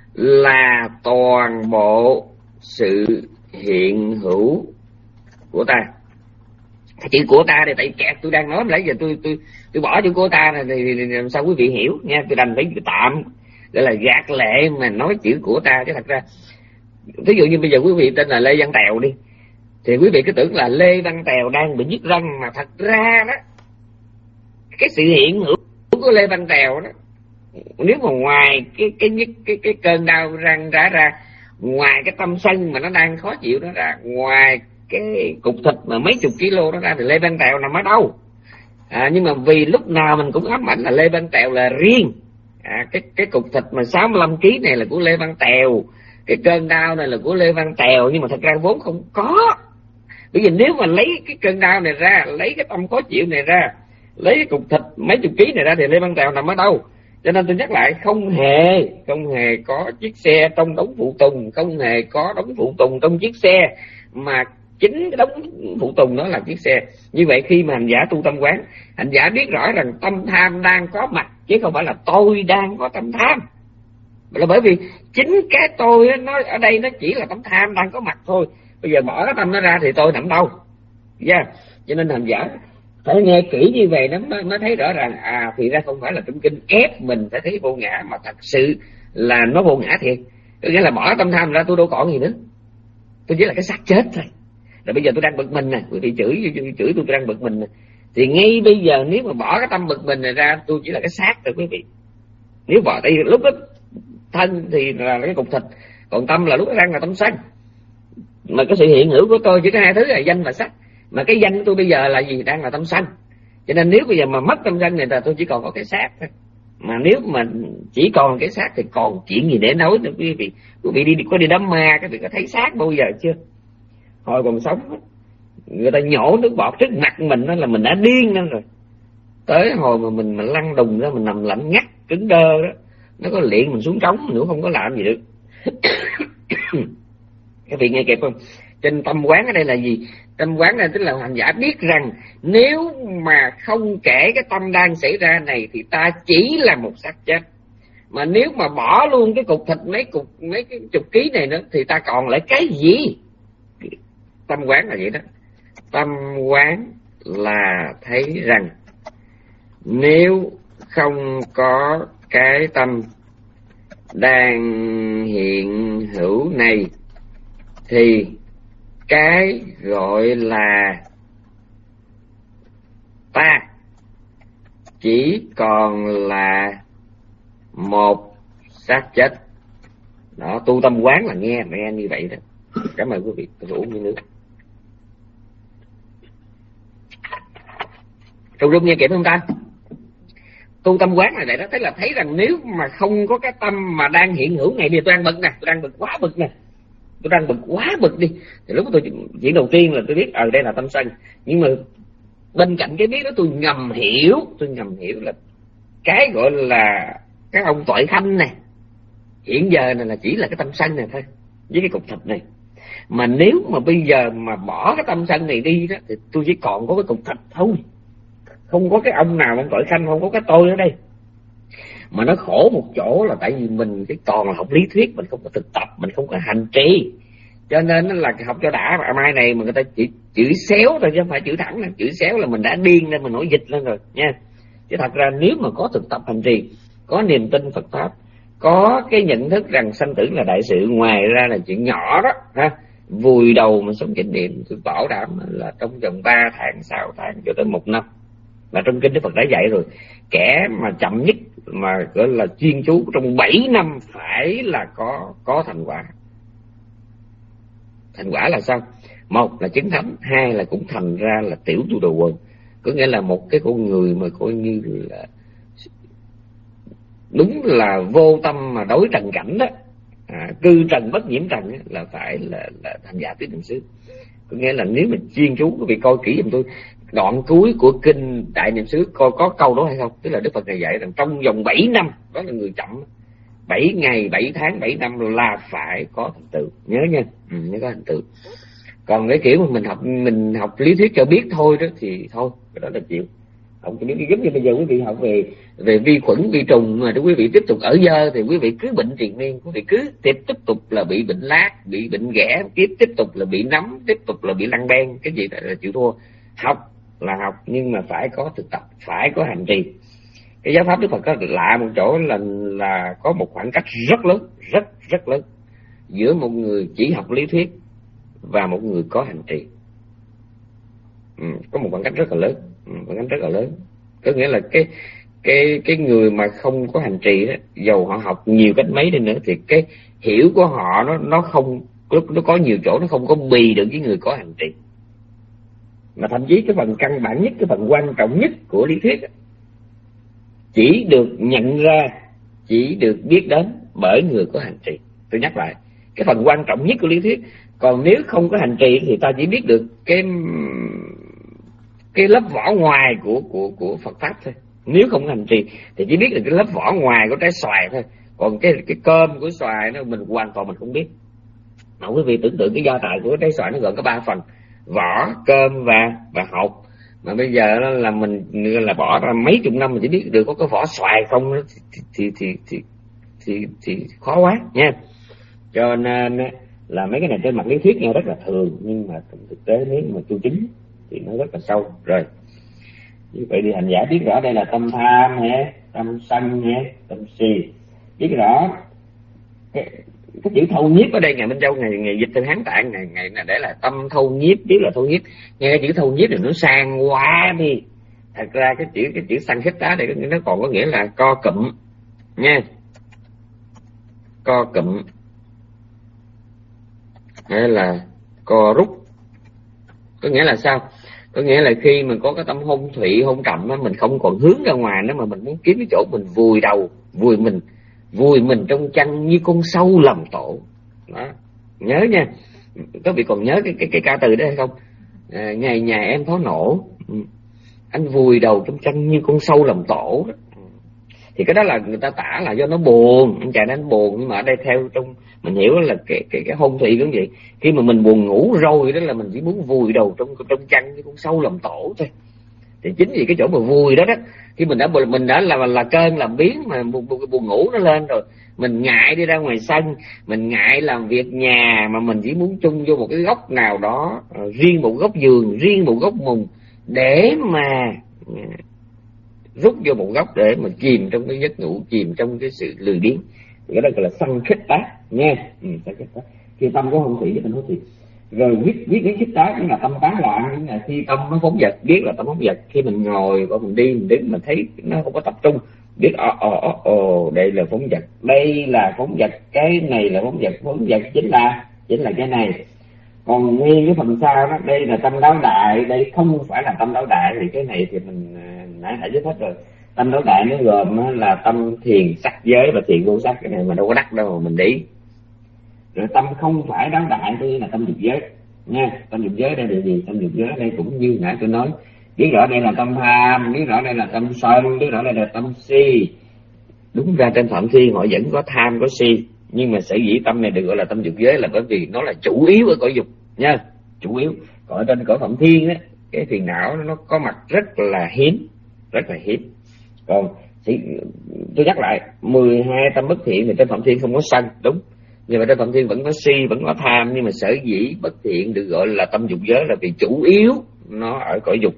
S1: là toàn bộ sự hiện hữu của ta. Chữ của ta thì tại kẹt tôi đang nói, nãy giờ tôi tôi tôi bỏ chữ của ta này thì, thì làm sao quý vị hiểu nha. Tôi đành phải tạm gọi là gạt lệ mà nói chữ của ta, chứ thật ra ví dụ như bây giờ quý vị tên là Lê Văn Tèo đi, thì quý vị cứ tưởng là Lê Văn Tèo đang bị nhức răng, mà thật ra đó cái sự hiện hữu của Lê Văn Tèo đó, nếu mà ngoài cái cái cái cái, cái cơn đau răng ra ra, ngoài cái tâm sân mà nó đang khó chịu đó ra, ngoài cái cục thịt mà mấy chục kilo đó ra, thì Lê Văn Tèo nằm ở đâu? À, nhưng mà vì lúc nào mình cũng ám ảnh là Lê Văn Tèo là riêng. À, cái cái cục thịt mà sáu mươi lăm ki lô gam này là của Lê Văn Tèo, cái cơn đau này là của Lê Văn Tèo, nhưng mà thật ra vốn không có. Bởi vì nếu mà lấy cái cơn đau này ra, lấy cái tâm khó chịu này ra, lấy cái cục thịt mấy chục ký này ra, thì Lê Văn Tèo nằm ở đâu? Cho nên tôi nhắc lại, không hề không hề có chiếc xe trong đống phụ tùng, không hề có đống phụ tùng trong chiếc xe, mà chính cái đống phụ tùng đó là chiếc xe. Như vậy khi mà hành giả tu tâm quán, hành giả biết rõ rằng tâm tham đang có mặt, chứ không phải là tôi đang có tâm tham. Là bởi vì chính cái tôi đó, nó ở đây nó chỉ là tâm tham đang có mặt thôi. Bây giờ bỏ cái tâm nó ra thì tôi nằm đâu? Yeah. Cho nên hành giả phải nghe kỹ như vậy nó mới, mới thấy rõ ràng, à thì ra không phải là trong kinh ép mình phải thấy vô ngã, mà thật sự là nó vô ngã thiệt. Có nghĩa là bỏ tâm tham ra tôi đâu còn gì nữa, tôi chỉ là cái xác chết thôi. Rồi bây giờ tôi đang bực mình nè, quý vị chửi chửi tôi, tôi đang bực mình nè, thì ngay bây giờ nếu mà bỏ cái tâm bực mình này ra, tôi chỉ là cái xác rồi quý vị. Nếu bỏ thì lúc đó thân thì là cái cục thịt, còn tâm là lúc đó đang là tâm sân. Mà cái sự hiện hữu của tôi chỉ có hai thứ là danh và sắc, mà cái danh của tôi bây giờ là gì? Đang là tâm sân. Cho nên nếu bây giờ mà mất tâm sân này là tôi chỉ còn có cái xác thôi. Mà nếu mà chỉ còn cái xác thì còn chuyện gì để nói nữa quý vị? Quý vị đi có đi đám ma, các vị có thấy xác bao giờ chưa? Hồi còn sống người ta nhổ nước bọt trước mặt mình đó là mình đã điên lên rồi. Tới hồi mà mình mà lăn đùng ra, mình nằm lạnh ngắt cứng đơ đó, nó có liệng mình xuống trống nữa không có làm gì được. Các vị nghe kịp không? Trên tâm quán ở đây là gì? Tâm quán này tức là hành giả biết rằng nếu mà không kể cái tâm đang xảy ra này thì ta chỉ là một xác chết. Mà nếu mà bỏ luôn cái cục thịt mấy cục mấy cái chục ký này nữa thì ta còn lại cái gì? Tâm quán là vậy đó. Tâm quán là thấy rằng nếu không có cái tâm đang hiện hữu này thì cái gọi là ta chỉ còn là một xác chết. Đó, tu tâm quán là nghe nghe như vậy đó. Cảm ơn quý vị. Tôi uống miếng nước. Trung Dung nghe kịp không ta? Tu tâm quán là vậy đó. Thế là thấy rằng nếu mà không có cái tâm mà đang hiện hữu này, bây giờ tôi đang bực nè, tôi đang bực quá bực nè, tôi đang bực quá bực đi, thì lúc đó tôi chuyện đầu tiên là tôi biết ở đây là tâm sân. Nhưng mà bên cạnh cái biết đó tôi ngầm hiểu, tôi ngầm hiểu là cái gọi là cái ông tội khanh này hiện giờ này là chỉ là cái tâm sân này thôi, với cái cục thịt này. Mà nếu mà bây giờ mà bỏ cái tâm sân này đi đó thì tôi chỉ còn có cái cục thịt thôi, không có cái ông nào ông tội khanh, không có cái tôi ở đây. Mà nó khổ một chỗ là tại vì mình cái còn là học lý thuyết, mình không có thực tập, mình không có hành trì, cho nên nó là học cho đã. Mà mai này mà người ta chỉ chữ xéo thôi chứ không phải chữ thẳng. Chữ xéo là mình đã điên lên, mình nổi dịch lên rồi nha. Chứ thật ra nếu mà có thực tập hành trì, có niềm tin Phật pháp, có cái nhận thức rằng sanh tử là đại sự, ngoài ra là chuyện nhỏ đó ha, vùi đầu mà sống chánh niệm, tôi bảo đảm là trong vòng ba tháng, sáu tháng cho tới một năm Mà trong kinh Đức Phật đã dạy rồi, kẻ mà chậm nhất mà gọi là chuyên chú trong bảy năm phải là có có thành quả. Thành quả là sao? Một là chứng thánh, hai là cũng thành ra là tiểu tu đồ quần. Có nghĩa là một cái con người mà coi như là đúng là vô tâm mà đối trần cảnh đó, à, cư trần bất nhiễm trần là phải là, là thành giả tứ niệm xứ. Có nghĩa là nếu mình chuyên chú, quý vị coi kỹ giùm tôi đoạn cuối của kinh Đại Niệm xứ, coi có câu đó hay không. Tức là Đức Phật này dạy rằng trong vòng bảy năm, đó là người chậm, bảy ngày, bảy tháng, bảy năm là phải có thành tựu. Nhớ nha, ừ, nhớ có thành tựu. Còn cái kiểu mà mình học mình học lý thuyết cho biết thôi đó thì thôi, cái đó là chịu. Không có biết, giống như bây giờ quý vị học về về vi khuẩn, vi trùng mà quý vị tiếp tục ở dơ thì quý vị cứ bệnh triền miên, quý vị cứ tiếp tiếp tục là bị bệnh lát, bị bệnh ghẻ, tiếp tiếp tục là bị nấm, tiếp tục là bị lăng ben, cái gì là chịu thua. Học là học nhưng mà phải có thực tập, phải có hành trì. Cái giáo pháp Đức Phật có lạ một chỗ là là có một khoảng cách rất lớn, rất rất lớn giữa một người chỉ học lý thuyết và một người có hành trì. Ừ, có một khoảng cách rất là lớn, ừ, khoảng cách rất là lớn. Có nghĩa là cái cái cái người mà không có hành trì đó, dầu họ học nhiều cách mấy đi nữa thì cái hiểu của họ nó nó không lúc nó có nhiều chỗ nó không có bì được với người có hành trì. Mà thậm chí cái phần căn bản nhất, cái phần quan trọng nhất của lý thuyết chỉ được nhận ra, chỉ được biết đến bởi người có hành trì. Tôi nhắc lại, cái phần quan trọng nhất của lý thuyết. Còn nếu không có hành trì thì ta chỉ biết được cái cái lớp vỏ ngoài của của của Phật pháp thôi. Nếu không có hành trì thì chỉ biết được cái lớp vỏ ngoài của trái xoài thôi. Còn cái cái cơm của xoài nó mình hoàn toàn mình không biết. Mà quý vị tưởng tượng cái gia tài của trái xoài nó gồm có ba phần: vỏ, cơm và và hột. Mà bây giờ là mình là bỏ ra mấy chục năm mình chỉ biết được có cái vỏ xoài không thì thì thì thì thì, thì khó quá nha. Cho nên là mấy cái này trên mặt lý thuyết nghe rất là thường, nhưng mà thực tế nếu mà tu chính thì nó rất là sâu. Rồi như vậy thì hành giả biết rõ đây là tâm tham nhé, tâm sân nhé, tâm si. Biết rõ cái, cái chữ thâu nhiếp ở đây ngày Minh Châu ngày ngày dịch từ Hán Tạng ngày ngày là để là tâm thâu nhiếp, biết là thâu nhiếp. Nghe cái chữ thâu nhiếp thì nó sang quá đi. Thật ra cái chữ cái chữ sanh khích tá đây nó còn có nghĩa là co cụm nha, co cụm hay là co rút. Có nghĩa là sao? Có nghĩa là khi mình có cái tâm hôn thủy, hôn trầm á, mình không còn hướng ra ngoài nữa mà mình muốn kiếm cái chỗ mình vùi đầu, vùi mình, vùi mình trong chăn như con sâu lầm tổ. Đó, nhớ nha. Các vị còn nhớ cái cái cái ca từ đó hay không? À, ngày nhà em thó nổ, anh vùi đầu trong chăn như con sâu lầm tổ đó. Thì cái đó là người ta tả là do nó buồn, anh chàng nó buồn, nhưng mà ở đây theo trong mình hiểu là cái cái cái hôn thủy cũng vậy. Khi mà mình buồn ngủ rồi đó là mình chỉ muốn vùi đầu trong trong chăn như con sâu làm tổ thôi. Thì chính vì cái chỗ mà vùi đó đó, khi mình đã mình đã là là cơn làm biến mà buồn, buồn ngủ nó lên rồi, mình ngại đi ra ngoài sân, mình ngại làm việc nhà mà mình chỉ muốn chung vô một cái góc nào đó, riêng một góc giường, riêng một góc mùng để mà rút vô một góc để mà chìm trong cái giấc ngủ, chìm trong cái sự lười biếng. Thì cái đó gọi là sân khích tác nha. Ừ, sân khích tác. Khi tâm có hôn thủy thì mình hôn thủy. Rồi viết viết viết khích tác cũng là tâm tán loạn, cũng là khi tâm nó phóng dật, biết là tâm phóng dật. Khi mình ngồi và mình đi mình đứng mình thấy nó không có tập trung, biết ồ ồ ồ đây là phóng dật, đây là phóng dật, cái này là phóng dật, phóng dật chính là chính là cái này. Còn nguyên cái phần sau đó, đây là tâm đáo đại, đây không phải là tâm đáo đại, thì cái này thì mình nãy đã giải thích rồi. Tâm đáo đại nó gồm là tâm thiền sắc giới và thiền vô sắc, cái này mà đâu có đắc đâu mà mình đi. Rồi tâm không phải đáo đại tức là tâm dục giới nha. Tâm dục giới đây là gì? Tâm dục giới đây cũng như nãy tôi nói, biết rõ đây là tâm tham, biết rõ đây là tâm sân, biết rõ đây là tâm si. Đúng ra trên Phạm Thiên họ vẫn có tham có si, nhưng mà sở dĩ tâm này được gọi là tâm dục giới là bởi vì nó là chủ yếu ở cõi dục nha, chủ yếu. Còn ở trên cõi Phạm Thiên á, cái phiền não nó có mặt rất là hiếm, rất là hiếm. Còn tôi nhắc lại, mười hai tâm bất thiện thì trên Phạm Thiên không có sân, đúng. Nhưng mà trên Phạm Thiên vẫn có si, vẫn có tham, nhưng mà sở dĩ bất thiện được gọi là tâm dục giới là vì chủ yếu nó ở cõi dục.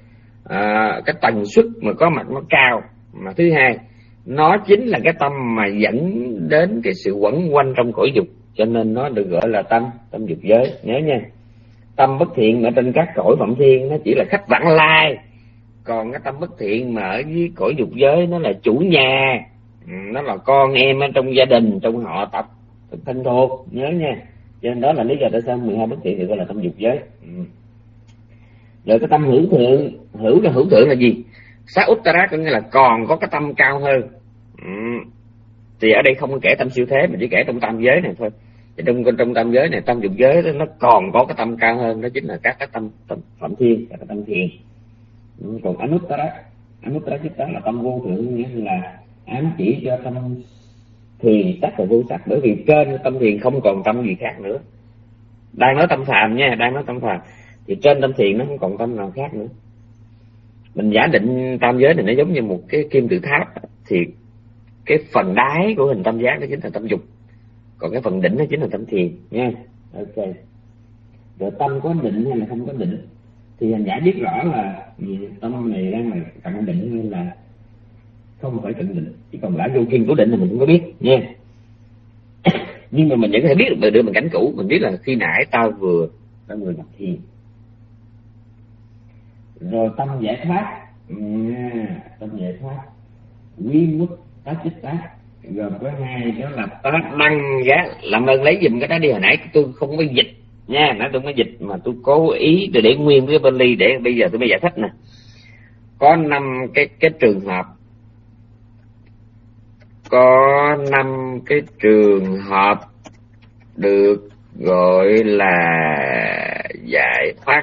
S1: À, cái tần suất mà có mặt nó cao. Mà thứ hai, nó chính là cái tâm mà dẫn đến cái sự quẩn quanh trong cõi dục, cho nên nó được gọi là tâm tâm dục giới. Nhớ nha, tâm bất thiện ở trên các cõi Phạm Thiên nó chỉ là khách vãng lai, Còn cái tâm bất thiện mà ở dưới cõi dục giới nó là chủ nhà, nó là con em ở trong gia đình, trong họ tập thân thuộc, nhớ nha. Cho nên đó là lý do tại sao mười hai bất thiện thì gọi là tâm dục giới. Ừ. Rồi cái tâm hữu thượng, hữu là hữu thượng là gì? Sát uttara có nghĩa là còn có cái tâm cao hơn. Ừ. Thì ở đây không kể tâm siêu thế mà chỉ kể trong tam giới này thôi. Thì trong trong tam giới này, tâm dục giới đó, nó còn có cái tâm cao hơn, đó chính là các cái tâm, tâm phạm thiên, các cái tâm thiền. Ừ. Còn anuttara, anuttara chắc chắn là tâm vô thượng, nghĩa là ám chỉ cho tâm thiền sắc và vô sắc, bởi vì trên tâm thiền không còn tâm gì khác nữa. Đang nói tâm phàm nha, đang nói tâm phàm thì trên tâm thiền nó không còn tâm nào khác nữa. Mình giả định tam giới này nó giống như một cái kim tự tháp, thì cái phần đáy của hình tam giác đó chính là tâm dục, còn cái phần đỉnh đó chính là tâm thiền nha. Ok. Rồi tâm có định hay là không có định thì hành giả biết rõ là tâm này đang là cận định hay là không phải cận định, chỉ còn lại vô kiên cố định là mình không có biết nha. Nhưng mà mình vẫn có thể biết được, được mình cảnh cũ, mình biết là khi nãy tao vừa tao vừa nhập thiền. Rồi tâm giải thoát, à, tâm giải thoát quy mức tá chích tá, gồm có hai, đó là tá đăng giá. Làm ơn lấy giùm cái đó đi, hồi nãy tôi không có dịch nha, nãy tôi không có dịch mà tôi cố ý để, để nguyên cái bên ly, để bây giờ tôi mới giải thích nè. Có năm cái cái trường hợp, có năm cái trường hợp được gọi là giải thoát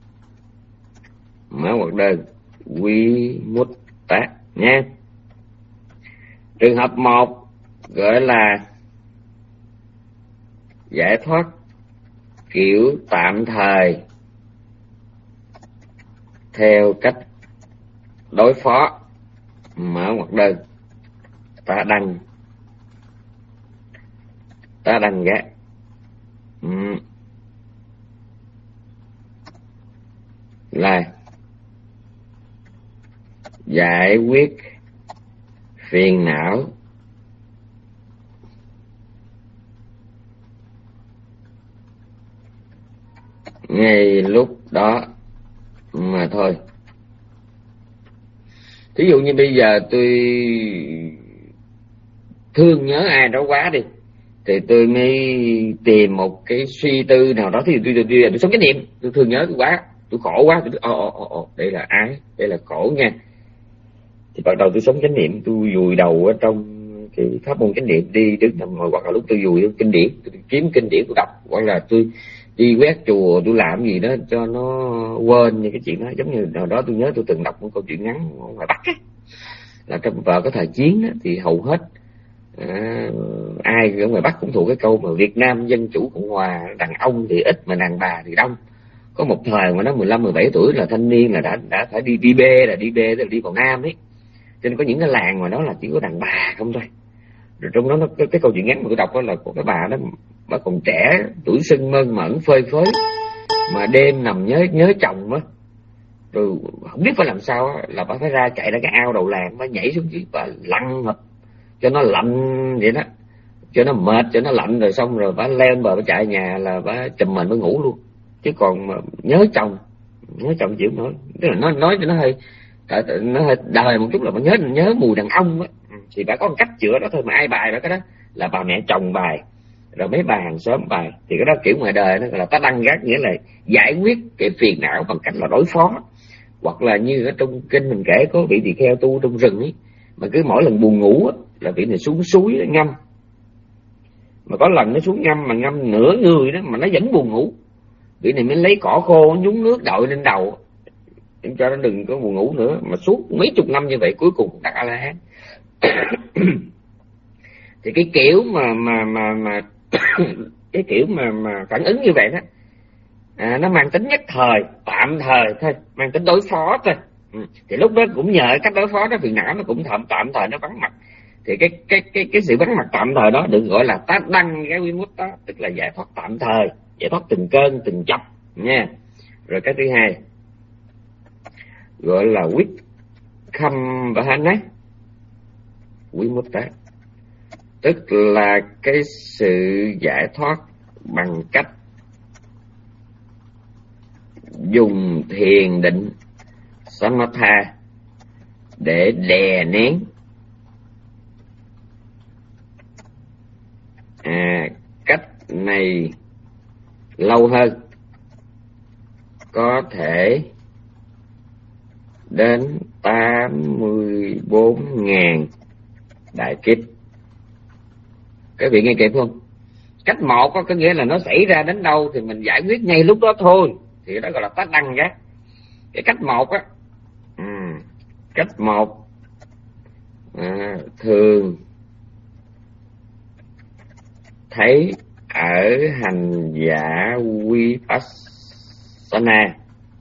S1: mở ngoặc đơn quy mút tá nha. Trường hợp một gọi là giải thoát kiểu tạm thời theo cách đối phó mở ngoặc đơn ta đăng ta đăng gác. Ừ. Là giải quyết phiền não ngay lúc đó mà thôi. Thí dụ như bây giờ tôi thương nhớ ai đó quá đi, thì tôi mới tìm một cái suy tư nào đó, thì tôi tôi, tôi, tôi, tôi sống chánh niệm, tôi thương nhớ tôi quá, tôi khổ quá, tôi ồ ồ ồ đây là ái, đây là khổ nha. Thì bắt đầu tôi sống chánh niệm, tôi vùi đầu ở trong cái pháp môn chánh niệm, đi đứng nằm ngồi, hoặc là lúc tôi vùi trong kinh điển, tôi kiếm kinh điển tôi đọc, hoặc là tôi đi quét chùa, tôi làm gì đó cho nó quên những cái chuyện đó. Giống như nào đó tôi nhớ tôi từng đọc một câu chuyện ngắn ở ngoài Bắc á, là trong vào cái thời chiến á, thì hầu hết à, ai ở ngoài Bắc cũng thuộc cái câu mà Việt Nam Dân Chủ Cộng Hòa, đàn ông thì ít mà đàn bà thì đông. Có một thời mà nó mười lăm mười bảy tuổi là thanh niên là đã đã phải đi đi bê, là đi bê là đi vào Nam ấy. Cho nên có những cái làng mà đó là chỉ có đàn bà không thôi. Rồi trong đó nó, cái, cái câu chuyện ngắn mà tôi đọc đó là của cái bà đó, bà còn trẻ, tuổi xuân mơn mởn phơi phới, mà đêm nằm nhớ nhớ chồng á, rồi không biết phải làm sao á, là bà phải ra chạy ra cái ao đầu làng, bà nhảy xuống dưới, bà lăn ngập cho nó lạnh vậy đó, cho nó mệt, cho nó lạnh, rồi xong rồi bà leo lên bờ, bà chạy nhà là bà chùm mình, bà ngủ luôn. Chứ còn mà nhớ chồng, nhớ chồng chịu nói, tức là nói nói cho nó hơi nó hơi đời một chút, là bà nhớ nhớ mùi đàn ông á, thì bà có một cách chữa đó thôi, mà ai bài đó cái đó là bà mẹ chồng bài, rồi mấy bà hàng xóm bài. Thì cái đó kiểu ngoài đời nó gọi là tá đăng gác, nghĩa là giải quyết cái phiền não bằng cách là đối phó. Hoặc là như ở trong kinh mình kể có vị tỳ kheo tu trong rừng ấy, mà cứ mỗi lần buồn ngủ á, là vị này xuống suối ngâm, mà có lần nó xuống ngâm mà ngâm nửa người đó mà nó vẫn buồn ngủ, vị này mới lấy cỏ khô nhúng nước đội lên đầu cho nó đừng có buồn ngủ nữa. Mà suốt mấy chục năm như vậy cuối cùng đạt A La Hán. Thì cái kiểu mà mà mà mà cái kiểu mà mà phản ứng như vậy đó, à, nó mang tính nhất thời, tạm thời thôi, mang tính đối phó thôi. Ừ. Thì lúc đó cũng nhờ cách đối phó đó, phiền não nó cũng tạm tạm thời nó vắng mặt. Thì cái cái cái cái sự vắng mặt tạm thời đó được gọi là tá đăng cái quy mút đó, tức là giải thoát tạm thời, giải thoát từng cơn từng chập nha. Rồi cái thứ hai gọi là quyết khâm và hana quy mút đó, tức là cái sự giải thoát bằng cách dùng thiền định samatha để đè nén. À, cách này lâu hơn, có thể đến tám mươi bốn nghìn đại kiếp. Các vị nghe kịp không? Cách một có, có nghĩa là nó xảy ra đến đâu thì mình giải quyết ngay lúc đó thôi, thì đó gọi là tác đăng giác. Cái cách một á, ừ, cách một à, thường thấy ở hành giả Vipassana.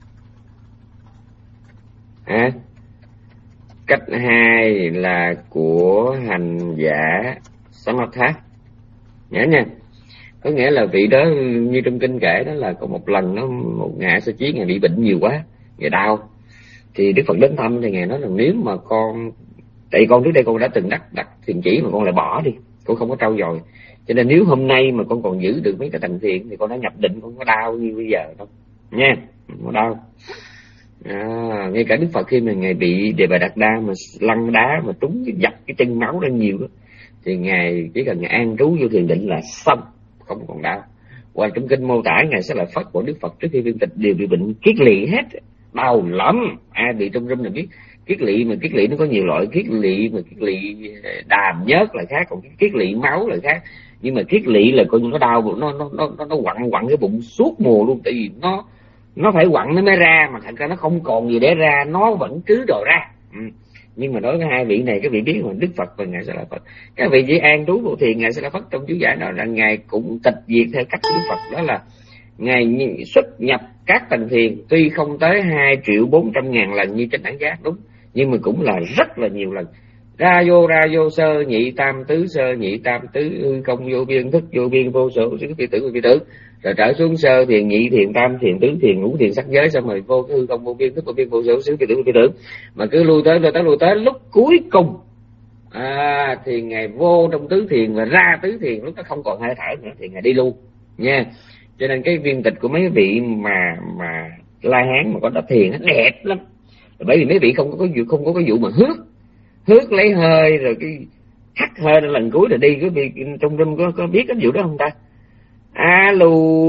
S1: À, cách hai là của hành giả Samatha. Nhớ nha, có nghĩa là vị đó như trong kinh kể đó là có một lần nó một ngài sơ chí ngài bị bệnh nhiều quá, ngài đau, thì Đức Phật đến thăm thì ngài nói là nếu mà con, tại con trước đây con đã từng đắc đắc thiền chỉ mà con lại bỏ đi, con không có trau dồi, cho nên nếu hôm nay mà con còn giữ được mấy cái tầng thiền thì con đã nhập định, con có đau như bây giờ đâu nha, không có đau. À, ngay cả Đức Phật khi mà ngài bị Đề Bà Đạt Đa mà lăn đá mà trúng cái dập cái chân máu ra nhiều đó, thì ngài chỉ cần ngài an trú vô thiền định là xong, không còn đau. Qua trong kinh mô tả ngài sẽ là Phật của Đức Phật trước khi viên tịch đều bị bệnh kiết lỵ hết, đau lắm. Ai bị trong râm là biết kiết lỵ, mà kiết lỵ nó có nhiều loại, kiết lỵ mà kiết lỵ đàm nhớt là khác, còn kiết lỵ máu là khác. Nhưng mà kiết lỵ là coi như nó đau, nó nó nó nó quặn quặn cái bụng suốt mùa luôn, tại vì nó nó phải quặn nó mới ra, mà thật ra nó không còn gì để ra, nó vẫn cứ đòi ra. Ừ. Nhưng mà đối với hai vị này, các vị biết mà Đức Phật và ngài sẽ là Phật, các vị chỉ an trú vô thiền, ngài sẽ là Phật. Trong chú giải đó là ngài cũng tịch diệt theo cách của Đức Phật, đó là ngài xuất nhập các tầng thiền, tuy không tới hai triệu bốn trăm ngàn lần như Chánh Đẳng Giác, đúng, nhưng mà cũng là rất là nhiều lần. Ra vô ra vô sơ nhị tam tứ, sơ nhị tam tứ, hư không vô biên, thức vô biên, vô số xứ phi tử phi tử, rồi trở xuống sơ thiền, nhị thiền, tam thiền, tứ thiền, ngũ thiền, sắc giới, xong rồi vô hư không vô biên, thức vô biên, vô số xứ phi tử phi tử, mà cứ lui tới lui tới lui tới lúc cuối cùng à, thì ngài vô trong tứ thiền và ra tứ thiền, lúc đó không còn hơi thở nữa thì ngài đi luôn nha. Cho nên cái viên tịch của mấy vị mà mà La Hán mà có đắc thiền nó đẹp lắm, bởi vì mấy vị không có cái vụ không có cái vụ mà hước hước lấy hơi rồi cái hắt hơi lần cuối rồi đi. Cái vị trong rừng có có biết cái vụ đó không ta? Alo,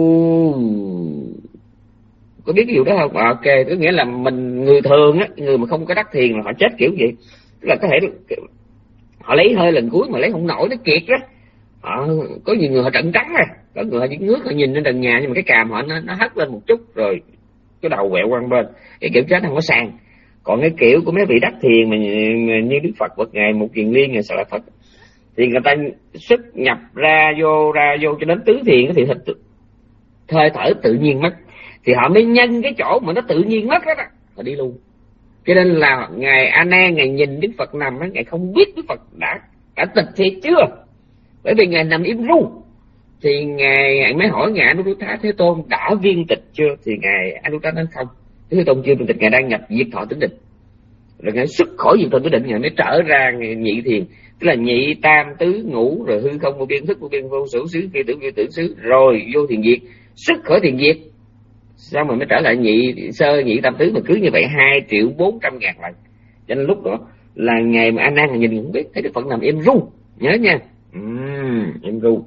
S1: có biết cái vụ đó không? À, ok, có nghĩa là mình người thường á, người mà không có đắc thiền là họ chết kiểu gì, tức là có thể họ lấy hơi lần cuối mà lấy không nổi, nó kiệt đó. Họ có nhiều người họ trận trắng rồi, có người họ chỉ ngước họ nhìn lên trần nhà, nhưng mà cái càm họ nó, nó hất lên một chút rồi cái đầu quẹo qua bên, cái kiểu chết không có sàn. Còn cái kiểu của mấy vị đắc thiền mà như Đức Phật bậc ngài một kiền liên, ngài Xà La Phật, thì người ta xuất nhập ra vô ra vô cho đến tứ thiền thì thịt hơi thở tự nhiên mất, thì họ mới nhân cái chỗ mà nó tự nhiên mất đó, đó họ đi luôn. Cho nên là ngài A Nan ngài nhìn Đức Phật nằm đó, ngài không biết Đức Phật đã đã tịch thiệt chưa, bởi vì ngài nằm im ru. Thì ngài, ngài mới hỏi ngài Anuruddha Thế Tôn đã viên tịch chưa, thì ngài Anuruddha nói không, Thế Tôn chưa viên tịch, ngài đang nhập diệt thọ tưởng định. Rồi ngài xuất khỏi diệt thọ tưởng định, ngài mới trở ra ngài nhị thiền, tức là nhị tam tứ ngũ, rồi hư không vô biên, thức vô biên, vô số xứ phi tử phi tử xứ, rồi vô thiền diệt, xuất khỏi thiền diệt, xong rồi mới trở lại nhị sơ nhị tam tứ, mà cứ như vậy hai triệu bốn trăm ngàn lần. Cho nên lúc đó là ngày mà A Nan nhìn không biết, thấy Đức Phật nằm im ru, nhớ nha, uhm, im ru.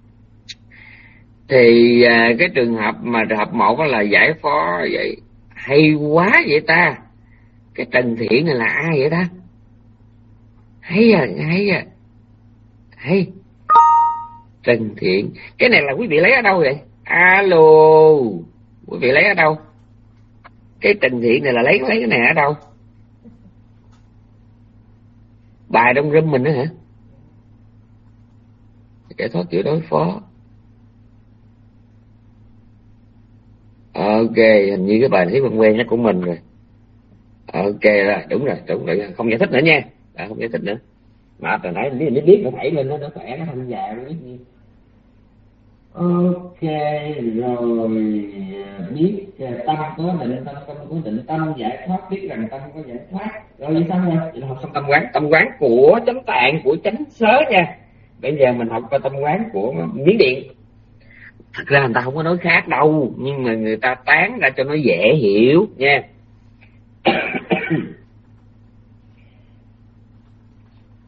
S1: Thì à, cái trường hợp mà trường hợp một là giải phó vậy, hay quá vậy ta. Cái Trần Thiện này là ai vậy ta? Hay à, hay à, hay. Trần Thiện, cái này là quý vị lấy ở đâu vậy? Alo, quý vị lấy ở đâu? Cái Trần Thiện này là lấy lấy cái này ở đâu? Bài trong râm mình đó hả? Giải thoát kiểu đối phó. Ok, hình như cái bài thấy quen quen nhất của mình rồi. Ok rồi, đúng rồi, đúng rồi, không giải thích nữa nha, à, không giải thích nữa. Mà từ nãy biết biết nó thảy lên nó nó khỏe, nó không già nó biết gì. Ok rồi, biết tâm có định, tâm không có định, tâm giải thoát, biết rằng tâm có giải thoát. Rồi vậy sao nha? Vậy là học xong tâm quán, tâm quán của chánh tạng, của chánh sớ nha. Bây giờ mình học qua tâm quán của Miến Điện. Thật ra người ta không có nói khác đâu, nhưng mà người ta tán ra cho nó dễ hiểu nha.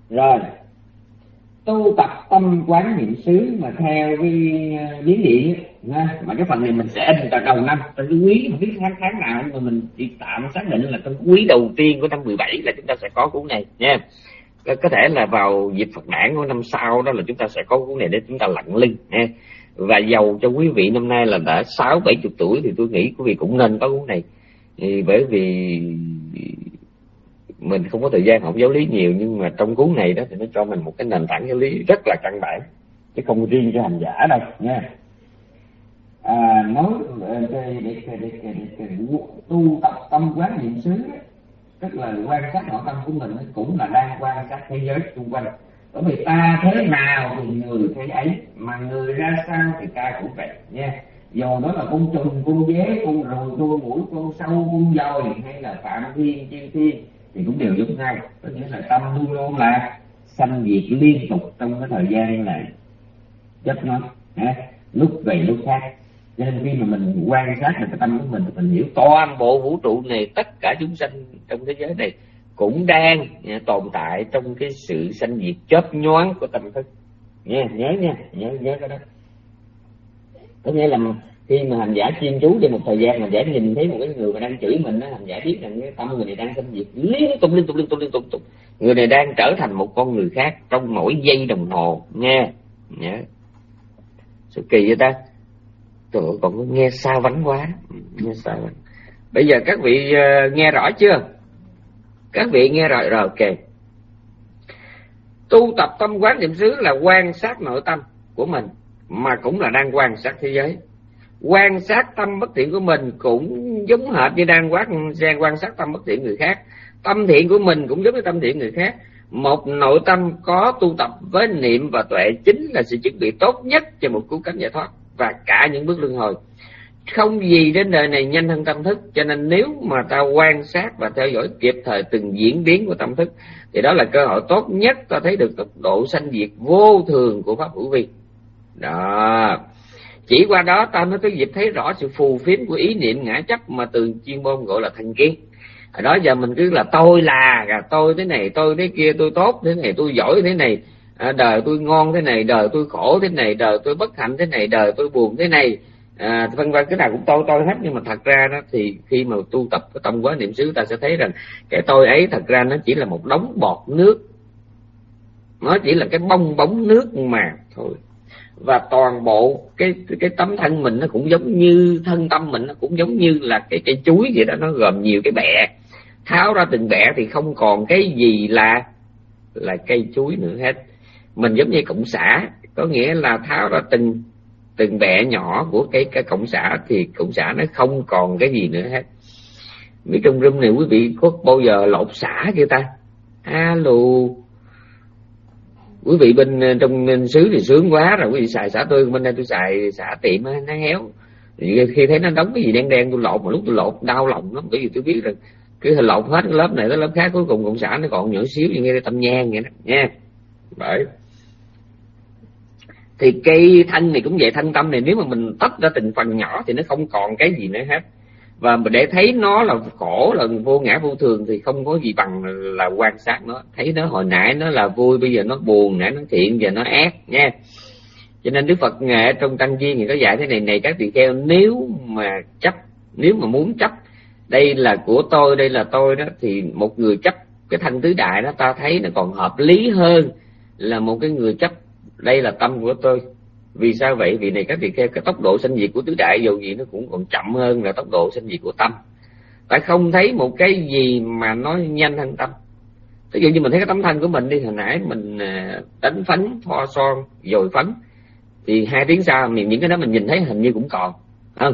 S2: Rồi tu tập tâm quán niệm xứ mà theo cái lý niệm mà cái phần này mình sẽ in từ đầu năm, từ cái quý mà biết tháng tháng nào, mà mình chỉ tạm xác định là trong quý đầu tiên của năm mười bảy là chúng ta sẽ có cuốn này nha. Có thể là vào dịp Phật đản của năm sau đó là chúng ta sẽ có cuốn này để chúng ta lặng lưng nha. Và giàu cho quý vị năm nay là đã sáu bảy chục tuổi thì tôi nghĩ quý vị cũng nên có cuốn này, thì bởi vì mình không có thời gian học giáo lý nhiều, nhưng mà trong cuốn này đó thì nó cho mình một cái nền tảng giáo lý rất là căn bản, chứ không riêng cho hành giả đâu nha. À, nói để, để, để, để, để, để tu tập tâm quán niệm xứ, tức là quan sát nội tâm của mình cũng là đang quan sát thế giới xung quanh. Bởi vì ta thế nào thì người thế ấy, mà người ra sao thì ta cũng vậy nha. Dù đó là con trùng, con dế, con ruồi, con muỗi, con sâu, con dòi hay là phạm thiên, chư thiên thì cũng đều giống nhau. Có nghĩa là tâm luôn luôn là sanh diệt liên tục trong cái thời gian này chấp nó, lúc về lúc khác. Cho nên khi mà mình quan sát được cái tâm của mình, mình hiểu toàn bộ vũ trụ này, tất cả chúng sanh trong thế giới này cũng đang tồn tại trong cái sự sanh diệt chớp nhoáng của tâm thức nha. Nhớ nha, nhớ nhớ cái đó. Có nghĩa là khi mà hành giả chuyên chú trong một thời gian, hành giả nhìn thấy một cái người mà đang chửi mình đó, hành giả biết rằng cái tâm người này đang sanh diệt liên tục liên tục liên tục liên tục, tục. Người này đang trở thành một con người khác trong mỗi giây đồng hồ nha. Nhớ. Sao kỳ vậy ta? Trời ơi, còn có nghe sao vánh quá, nghe sao vánh. Bây giờ các vị uh, nghe rõ chưa? Các vị nghe rõ rồi, ok. Tu tập tâm quán niệm xứ là quan sát nội tâm của mình, mà cũng là đang quan sát thế giới. Quan sát tâm bất thiện của mình cũng giống hệt như đang quan, quan sát tâm bất thiện người khác. Tâm thiện của mình cũng giống như tâm thiện người khác. Một nội tâm có tu tập với niệm và tuệ chính là sự chuẩn bị tốt nhất cho một cứu cánh giải thoát và cả những bước luân hồi. Không gì đến đời này nhanh hơn tâm thức, cho nên nếu mà ta quan sát và theo dõi kịp thời từng diễn biến của tâm thức thì đó là cơ hội tốt nhất ta thấy được tốc độ sanh diệt vô thường của pháp hữu vi. Đó. Chỉ qua đó ta mới có dịp thấy rõ sự phù phiếm của ý niệm ngã chấp mà từ chuyên môn gọi là thành kiến. Ở đó giờ mình cứ là tôi là, tôi thế này, tôi thế kia, tôi tốt thế này, tôi giỏi thế này, à, đời tôi ngon thế này, đời tôi khổ thế này, đời tôi bất hạnh thế này, đời tôi buồn thế này, à, vân vân, cái nào cũng tôi tôi hết. Nhưng mà thật ra đó thì khi mà tu tập cái tâm quán niệm xứ, ta sẽ thấy rằng cái tôi ấy thật ra nó chỉ là một đống bọt nước, nó chỉ là cái bong bóng nước mà thôi. Và toàn bộ cái cái tấm thân mình nó cũng giống như thân tâm mình, nó cũng giống như là cái cây chuối vậy đó, nó gồm nhiều cái bẹ. Tháo ra từng bẹ thì không còn cái gì là là cây chuối nữa hết. Mình giống như cộng xả, có nghĩa là tháo ra từng từng bẹ nhỏ của cái cái cộng xả thì cộng xả nó không còn cái gì nữa hết. Mấy trong room này quý vị có bao giờ lột xả chưa ta? Alo, quý vị bên trong xứ thì sướng quá rồi, quý vị xài xả tươi, bên đây tôi xài xả tiệm nó héo. Khi thấy nó đóng cái gì đen đen tôi lột, mà lúc tôi lột đau lòng lắm, bởi vì tôi biết rằng cứ lột hết cái lớp này tới lớp khác, cuối cùng cộng xả nó còn nhỏ xíu như nghe tâm nhang vậy đó nha. Bởi thì cây thân này cũng vậy, thân tâm này nếu mà mình tách ra từng phần nhỏ thì nó không còn cái gì nữa hết. Và để thấy nó là khổ, là vô ngã vô thường thì không có gì bằng là quan sát nó. Thấy nó hồi nãy nó là vui, bây giờ nó buồn, nãy nó thiện, giờ nó ác nha. Cho nên Đức Phật Ngài trong Tăng Viên thì có dạy thế này: này các tỳ kheo, nếu mà chấp, nếu mà muốn chấp đây là của tôi, đây là tôi đó, thì một người chấp cái thân tứ đại đó ta thấy nó còn hợp lý hơn là một cái người chấp đây là tâm của tôi. Vì sao vậy? Vì này các tỳ kheo, cái tốc độ sanh diệt của tứ đại dù gì nó cũng còn chậm hơn là tốc độ sanh diệt của tâm. Ta không thấy một cái gì mà nó nhanh hơn tâm. Ví dụ như mình thấy cái tấm thân của mình đi, hồi nãy mình đánh phấn, thoa son, dồi phấn, thì hai tiếng sau mình những cái đó mình nhìn thấy hình như cũng còn, không?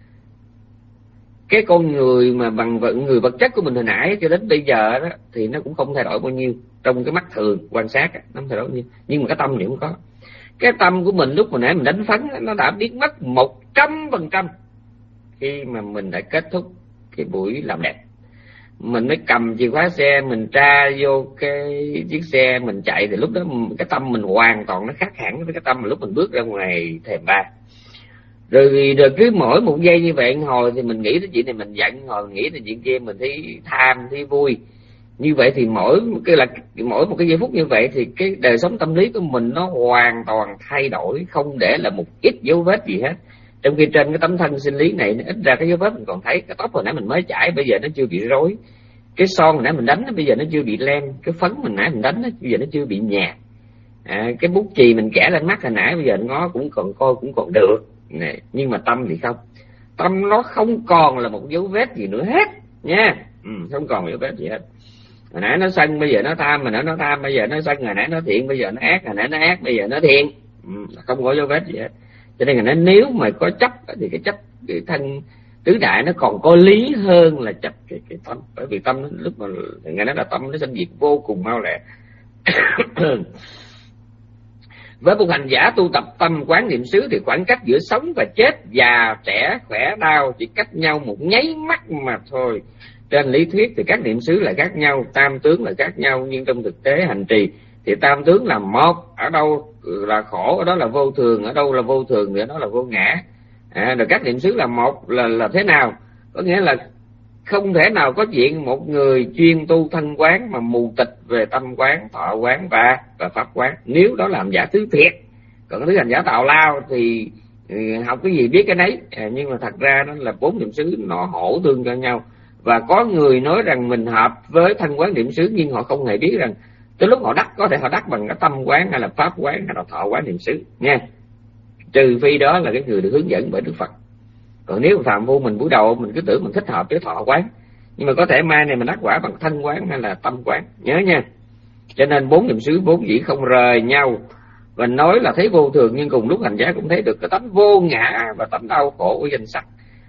S2: Cái con người mà bằng vận người vật chất của mình hồi nãy cho đến bây giờ đó thì nó cũng không thay đổi bao nhiêu trong cái mắt thường quan sát, nó không thay đổi bao nhiêu. Nhưng mà cái tâm thì không có. Cái tâm của mình lúc mà nãy mình đánh phấn nó đã biến mất một trăm phần trăm khi mà mình đã kết thúc cái buổi làm đẹp. Mình mới cầm chìa khóa xe, mình tra vô cái chiếc xe mình chạy, thì lúc đó cái tâm mình hoàn toàn nó khác hẳn với cái tâm mà lúc mình bước ra ngoài thềm ba. Rồi, rồi cứ mỗi một giây như vậy, hồi thì mình nghĩ tới chuyện này mình giận, hồi mình nghĩ tới chuyện kia mình thấy tham, thấy vui.
S1: Như vậy thì mỗi một cái là mỗi một cái giây phút như vậy thì cái đời sống tâm lý của mình nó hoàn toàn thay đổi, không để là một ít dấu vết gì hết. Trong khi trên cái tấm thân sinh lý này nó ít ra cái dấu vết mình còn thấy. Cái tóc hồi nãy mình mới chải bây giờ nó chưa bị rối, cái son hồi nãy mình đánh bây giờ nó chưa bị lem, cái phấn mình nãy mình đánh bây giờ nó chưa bị nhạt, à, cái bút chì mình kẻ lên mắt hồi nãy bây giờ nó cũng còn coi cũng còn được này. Nhưng mà tâm thì không, tâm nó không còn là một dấu vết gì nữa hết nha. Ừ, không còn dấu vết gì hết. Hồi nãy nó sân bây giờ nó tham, hồi nãy nó tham bây giờ nó sân, hồi nãy nó thiện bây giờ nó ác, hồi nãy nó ác bây giờ nó thiện. Ừ, không có dấu vết gì hết. Cho nên là nó nếu mà có chấp thì cái chấp cái thân tứ đại nó còn có lý hơn là chấp cái, cái tâm. Bởi vì tâm nó, lúc mà ngày đó là tâm nó sinh diệt vô cùng mau lẹ. Với một hành giả tu tập tâm quán niệm xứ thì khoảng cách giữa sống và chết, già trẻ khỏe đau chỉ cách nhau một nháy mắt mà thôi. Trên lý thuyết thì các niệm xứ là khác nhau, tam tướng là khác nhau, nhưng trong thực tế hành trì thì tam tướng là một, ở đâu là khổ ở đó là vô thường, ở đâu là vô thường thì ở đó là vô ngã. À, rồi các niệm xứ là một là là thế nào? Có nghĩa là không thể nào có chuyện một người chuyên tu thân quán mà mù tịch về tâm quán, thọ quán và và pháp quán, nếu đó làm giả thứ thiệt. Còn thứ hành giả tào lao thì học cái gì biết cái nấy. À, nhưng mà thật ra đó là bốn niệm xứ nó hỗ tương cho nhau. Và có người nói rằng mình hợp với thân quán niệm xứ, nhưng họ không hề biết rằng tới lúc họ đắc có thể họ đắc bằng cái tâm quán hay là pháp quán hay là thọ quán niệm xứ nha. Trừ phi đó là cái người được hướng dẫn bởi Đức Phật. Còn nếu phàm phu mình buổi đầu mình cứ tưởng mình thích hợp với thọ quán, nhưng mà có thể mai này mình đắc quả bằng thân quán hay là tâm quán, nhớ nha. Cho nên bốn niệm xứ vốn dĩ không rời nhau, và nói là thấy vô thường nhưng cùng lúc hành giả cũng thấy được cái tánh vô ngã và tánh đau khổ của danh sắc.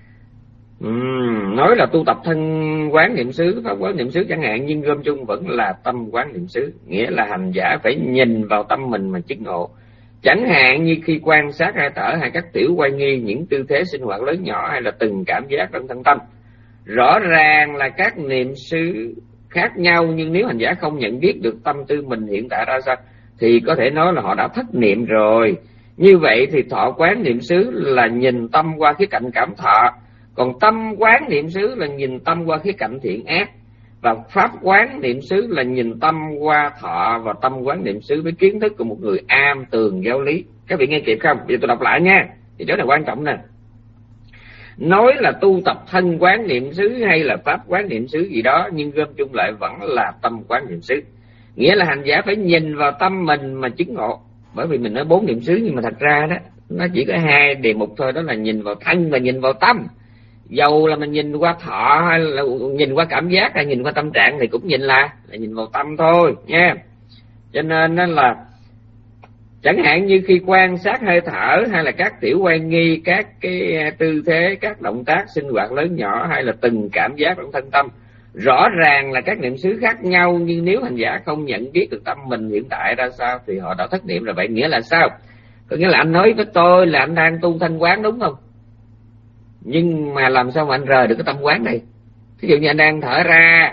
S1: Uhm, nói là tu tập thân quán niệm xứ, pháp quán niệm xứ chẳng hạn, nhưng gom chung vẫn là tâm quán niệm xứ, nghĩa là hành giả phải nhìn vào tâm mình mà chứng ngộ. Chẳng hạn như khi quan sát hơi thở hay các tiểu quay nghi, những tư thế sinh hoạt lớn nhỏ hay là từng cảm giác trong thân tâm, rõ ràng là các niệm xứ khác nhau, nhưng nếu hành giả không nhận biết được tâm tư mình hiện tại ra sao thì có thể nói là họ đã thất niệm rồi. Như vậy thì thọ quán niệm xứ là nhìn tâm qua khía cạnh cảm thọ, còn tâm quán niệm xứ là nhìn tâm qua khía cạnh thiện ác, và pháp quán niệm xứ là nhìn tâm qua thọ và tâm quán niệm xứ với kiến thức của một người am tường giáo lý. Các vị nghe kịp không? Bây giờ tôi đọc lại nha, thì chỗ này quan trọng nè. Nói là tu tập thân quán niệm xứ hay là pháp quán niệm xứ gì đó, nhưng gom chung lại vẫn là tâm quán niệm xứ, nghĩa là hành giả phải nhìn vào tâm mình mà chứng ngộ. Bởi vì mình nói bốn niệm xứ nhưng mà thật ra đó nó chỉ có hai đề mục thôi, đó là nhìn vào thân và nhìn vào tâm. Dầu là mình nhìn qua thọ hay là nhìn qua cảm giác hay nhìn qua tâm trạng thì cũng nhìn là, là nhìn vào tâm thôi nha. Cho nên đó là chẳng hạn như khi quan sát hơi thở hay là các tiểu quan nghi, các cái tư thế, các động tác sinh hoạt lớn nhỏ hay là từng cảm giác trong thân tâm, rõ ràng là các niệm xứ khác nhau, nhưng nếu hành giả không nhận biết được tâm mình hiện tại ra sao thì họ đã thất niệm rồi. Vậy nghĩa là sao? Có nghĩa là anh nói với tôi là anh đang tu thanh quán đúng không? Nhưng mà làm sao mà anh rời được cái tâm quán này? Ví dụ như anh đang thở ra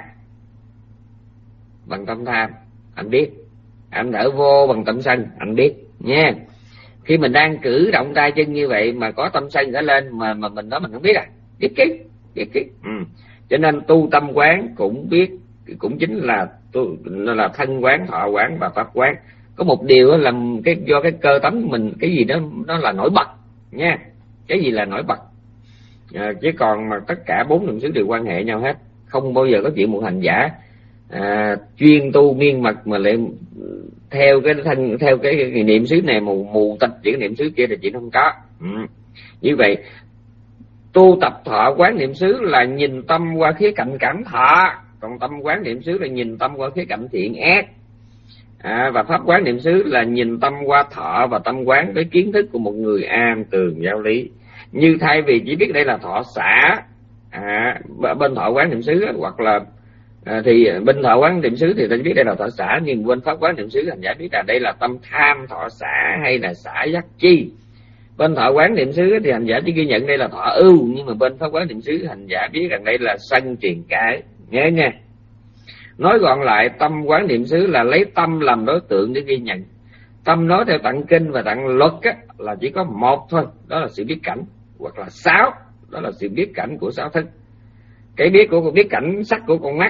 S1: bằng tâm tham, anh biết. Anh thở vô bằng tâm sân, anh biết nha. Khi mình đang cử động tay chân như vậy mà có tâm sân trở lên mà mà mình đó mình không biết à? Biết kỹ, biết kỹ. Ừ. Cho nên tu tâm quán cũng biết, cũng chính là tu là thân quán, thọ quán và pháp quán. Có một điều là cái do cái cơ tánh của mình cái gì đó nó là nổi bật nha. Cái gì là nổi bật. À, chứ còn mà tất cả bốn niệm xứ đều quan hệ nhau hết, không bao giờ có chuyện một hành giả à, chuyên tu miên mật mà lại theo cái thân theo cái, cái niệm xứ này mù mù tịch chỉ niệm xứ kia là chuyện không có. Ừ. Như vậy tu tập thọ quán niệm xứ là nhìn tâm qua khía cạnh cảm thọ, còn tâm quán niệm xứ là nhìn tâm qua khía cạnh thiện ác. À, và pháp quán niệm xứ là nhìn tâm qua thọ và tâm quán với kiến thức của một người am tường giáo lý. Như thay vì chỉ biết đây là thọ xả à, bên thọ quán niệm xứ hoặc là à, thì bên thọ quán niệm xứ thì ta chỉ biết đây là thọ xả, nhưng bên pháp quán niệm xứ hành giả biết là đây là tâm tham thọ xả hay là xả giác chi. Bên thọ quán niệm xứ thì hành giả chỉ ghi nhận đây là thọ ưu, nhưng mà bên pháp quán niệm xứ hành giả biết rằng đây là sân truyền cái. Nhớ nha. Nói gọn lại, tâm quán niệm xứ là lấy tâm làm đối tượng để ghi nhận. Tâm nói theo tạng kinh và tạng luật á, là chỉ có một thôi, đó là sự biết cảnh, hoặc là sáu, đó là sự biết cảnh của sáu thức. Cái biết của biết cảnh sắc của con mắt,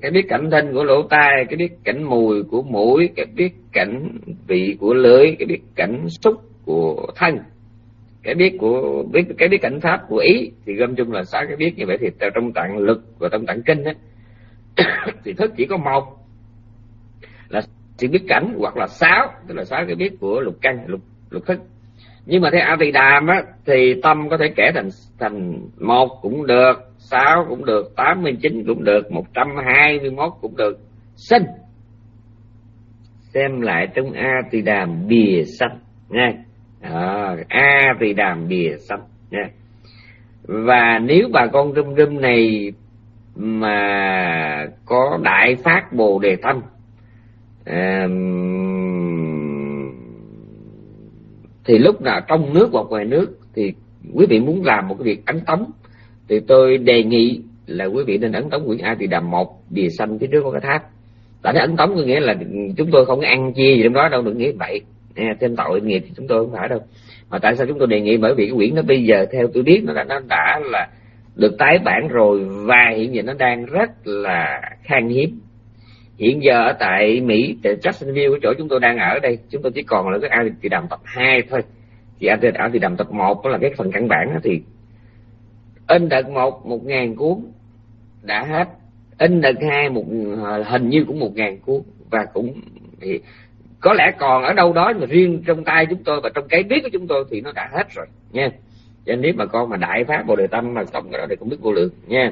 S1: cái biết cảnh thinh của lỗ tai, cái biết cảnh mùi của mũi, cái biết cảnh vị của lưỡi, cái biết cảnh xúc của thân, cái biết của biết cái biết cảnh pháp của ý, thì gom chung là sáu cái biết. Như vậy thì trong tạng lực và trong tạng kinh ấy, thì thức chỉ có một là sự biết cảnh, hoặc là sáu, tức là sáu cái biết của lục căn, lục lục thức. Nhưng mà theo A Tỳ Đàm á, thì tâm có thể kể thành thành một cũng được, sáu cũng được, tám mươi chín cũng được, một trăm hai mươi mốt cũng được. Sinh xem lại trong A Tỳ Đàm bìa sanh nha. À, A Tỳ Đàm bìa sanh nha. Và nếu bà con râm râm này mà có đại phát Bồ Đề tâm, à, thì lúc nào trong nước hoặc ngoài nước thì quý vị muốn làm một cái việc ấn tống, thì tôi đề nghị là quý vị nên ấn tống quyển A Tỳ Đàm một bìa xanh phía trước có cái tháp. Tại ấn tống có nghĩa là chúng tôi không có ăn chia gì trong đó đâu, đừng nghĩ vậy. À, thêm tội nghiệp thì chúng tôi không phải đâu. Mà tại sao chúng tôi đề nghị? Bởi vì cái quyển nó bây giờ theo tôi biết nó đã, nó đã là được tái bản rồi, và hiện giờ nó đang rất là khan hiếm. Hiện giờ ở tại Mỹ, tại Jacksonville, cái chỗ chúng tôi đang ở đây, chúng tôi chỉ còn là cái A Tỳ Đàm tập hai thôi. Thì A Tỳ Đàm tập một đó là cái phần căn bản đó, thì in đợt một một ngàn cuốn đã hết, in đợt hai một hình như cũng một ngàn cuốn, và cũng thì có lẽ còn ở đâu đó, mà riêng trong tay chúng tôi và trong cái biết của chúng tôi thì nó đã hết rồi nha. Cho nên nếu mà con mà đại phát Bồ Đề tâm mà tổng cái đó thì cũng biết vô lượng nha.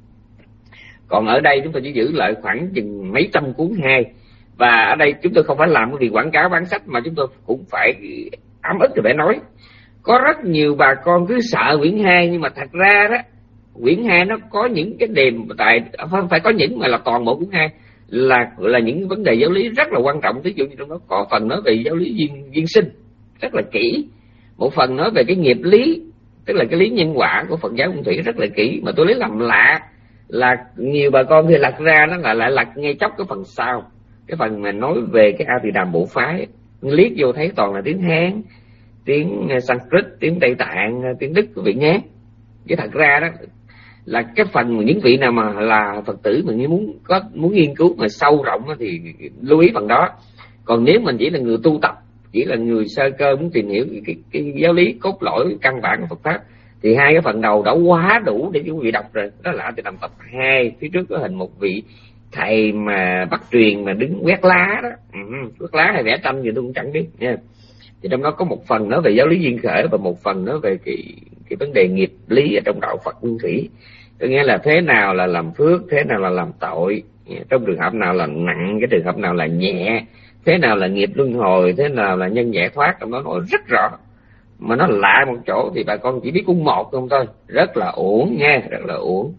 S1: Còn ở đây chúng tôi chỉ giữ lại khoảng chừng mấy trăm cuốn hai. Và ở đây chúng tôi không phải làm cái việc quảng cáo bán sách, mà chúng tôi cũng phải ấm ức thì phải nói. Có rất nhiều bà con cứ sợ quyển hai, nhưng mà thật ra đó, quyển hai nó có những cái đềm, tại không phải có những mà là toàn bộ quyển hai là là những vấn đề giáo lý rất là quan trọng. Ví dụ như trong đó có phần nói về giáo lý duyên, duyên sinh rất là kỹ, một phần nói về cái nghiệp lý, tức là cái lý nhân quả của Phật giáo Nguyên Thủy rất là kỹ. Mà tôi lấy làm lạ là nhiều bà con thì lật ra nó là lại lật ngay chốc cái phần sau, cái phần mà nói về cái A Tỳ Đàm bộ phái, liếc vô thấy toàn là tiếng Hán, tiếng Sanskrit, tiếng Tây Tạng, tiếng Đức của Việt Nhán. Chứ thật ra đó là cái phần mà những vị nào mà là Phật tử mà muốn có muốn nghiên cứu mà sâu rộng thì lưu ý phần đó. Còn nếu mình chỉ là người tu tập, chỉ là người sơ cơ muốn tìm hiểu cái, cái giáo lý cốt lõi căn bản của Phật pháp, thì hai cái phần đầu đã quá đủ để quý vị đọc rồi. Đó là từ năm tập hai, phía trước có hình một vị thầy mà bắt truyền mà đứng quét lá đó, ừ, quét lá hay vẽ tranh gì tôi cũng chẳng biết nha. Thì trong đó có một phần nói về giáo lý duyên khởi, và một phần nói về cái cái vấn đề nghiệp lý ở trong đạo Phật Nguyên Thủy. Có nghĩa là thế nào là làm phước, thế nào là làm tội, trong trường hợp nào là nặng, cái trường hợp nào là nhẹ, thế nào là nghiệp luân hồi, thế nào là nhân giải thoát. Trong đó nói rất rõ. Mà nó lạ một chỗ thì bà con chỉ biết cuốn một không thôi, rất là uổng nha, rất là uổng.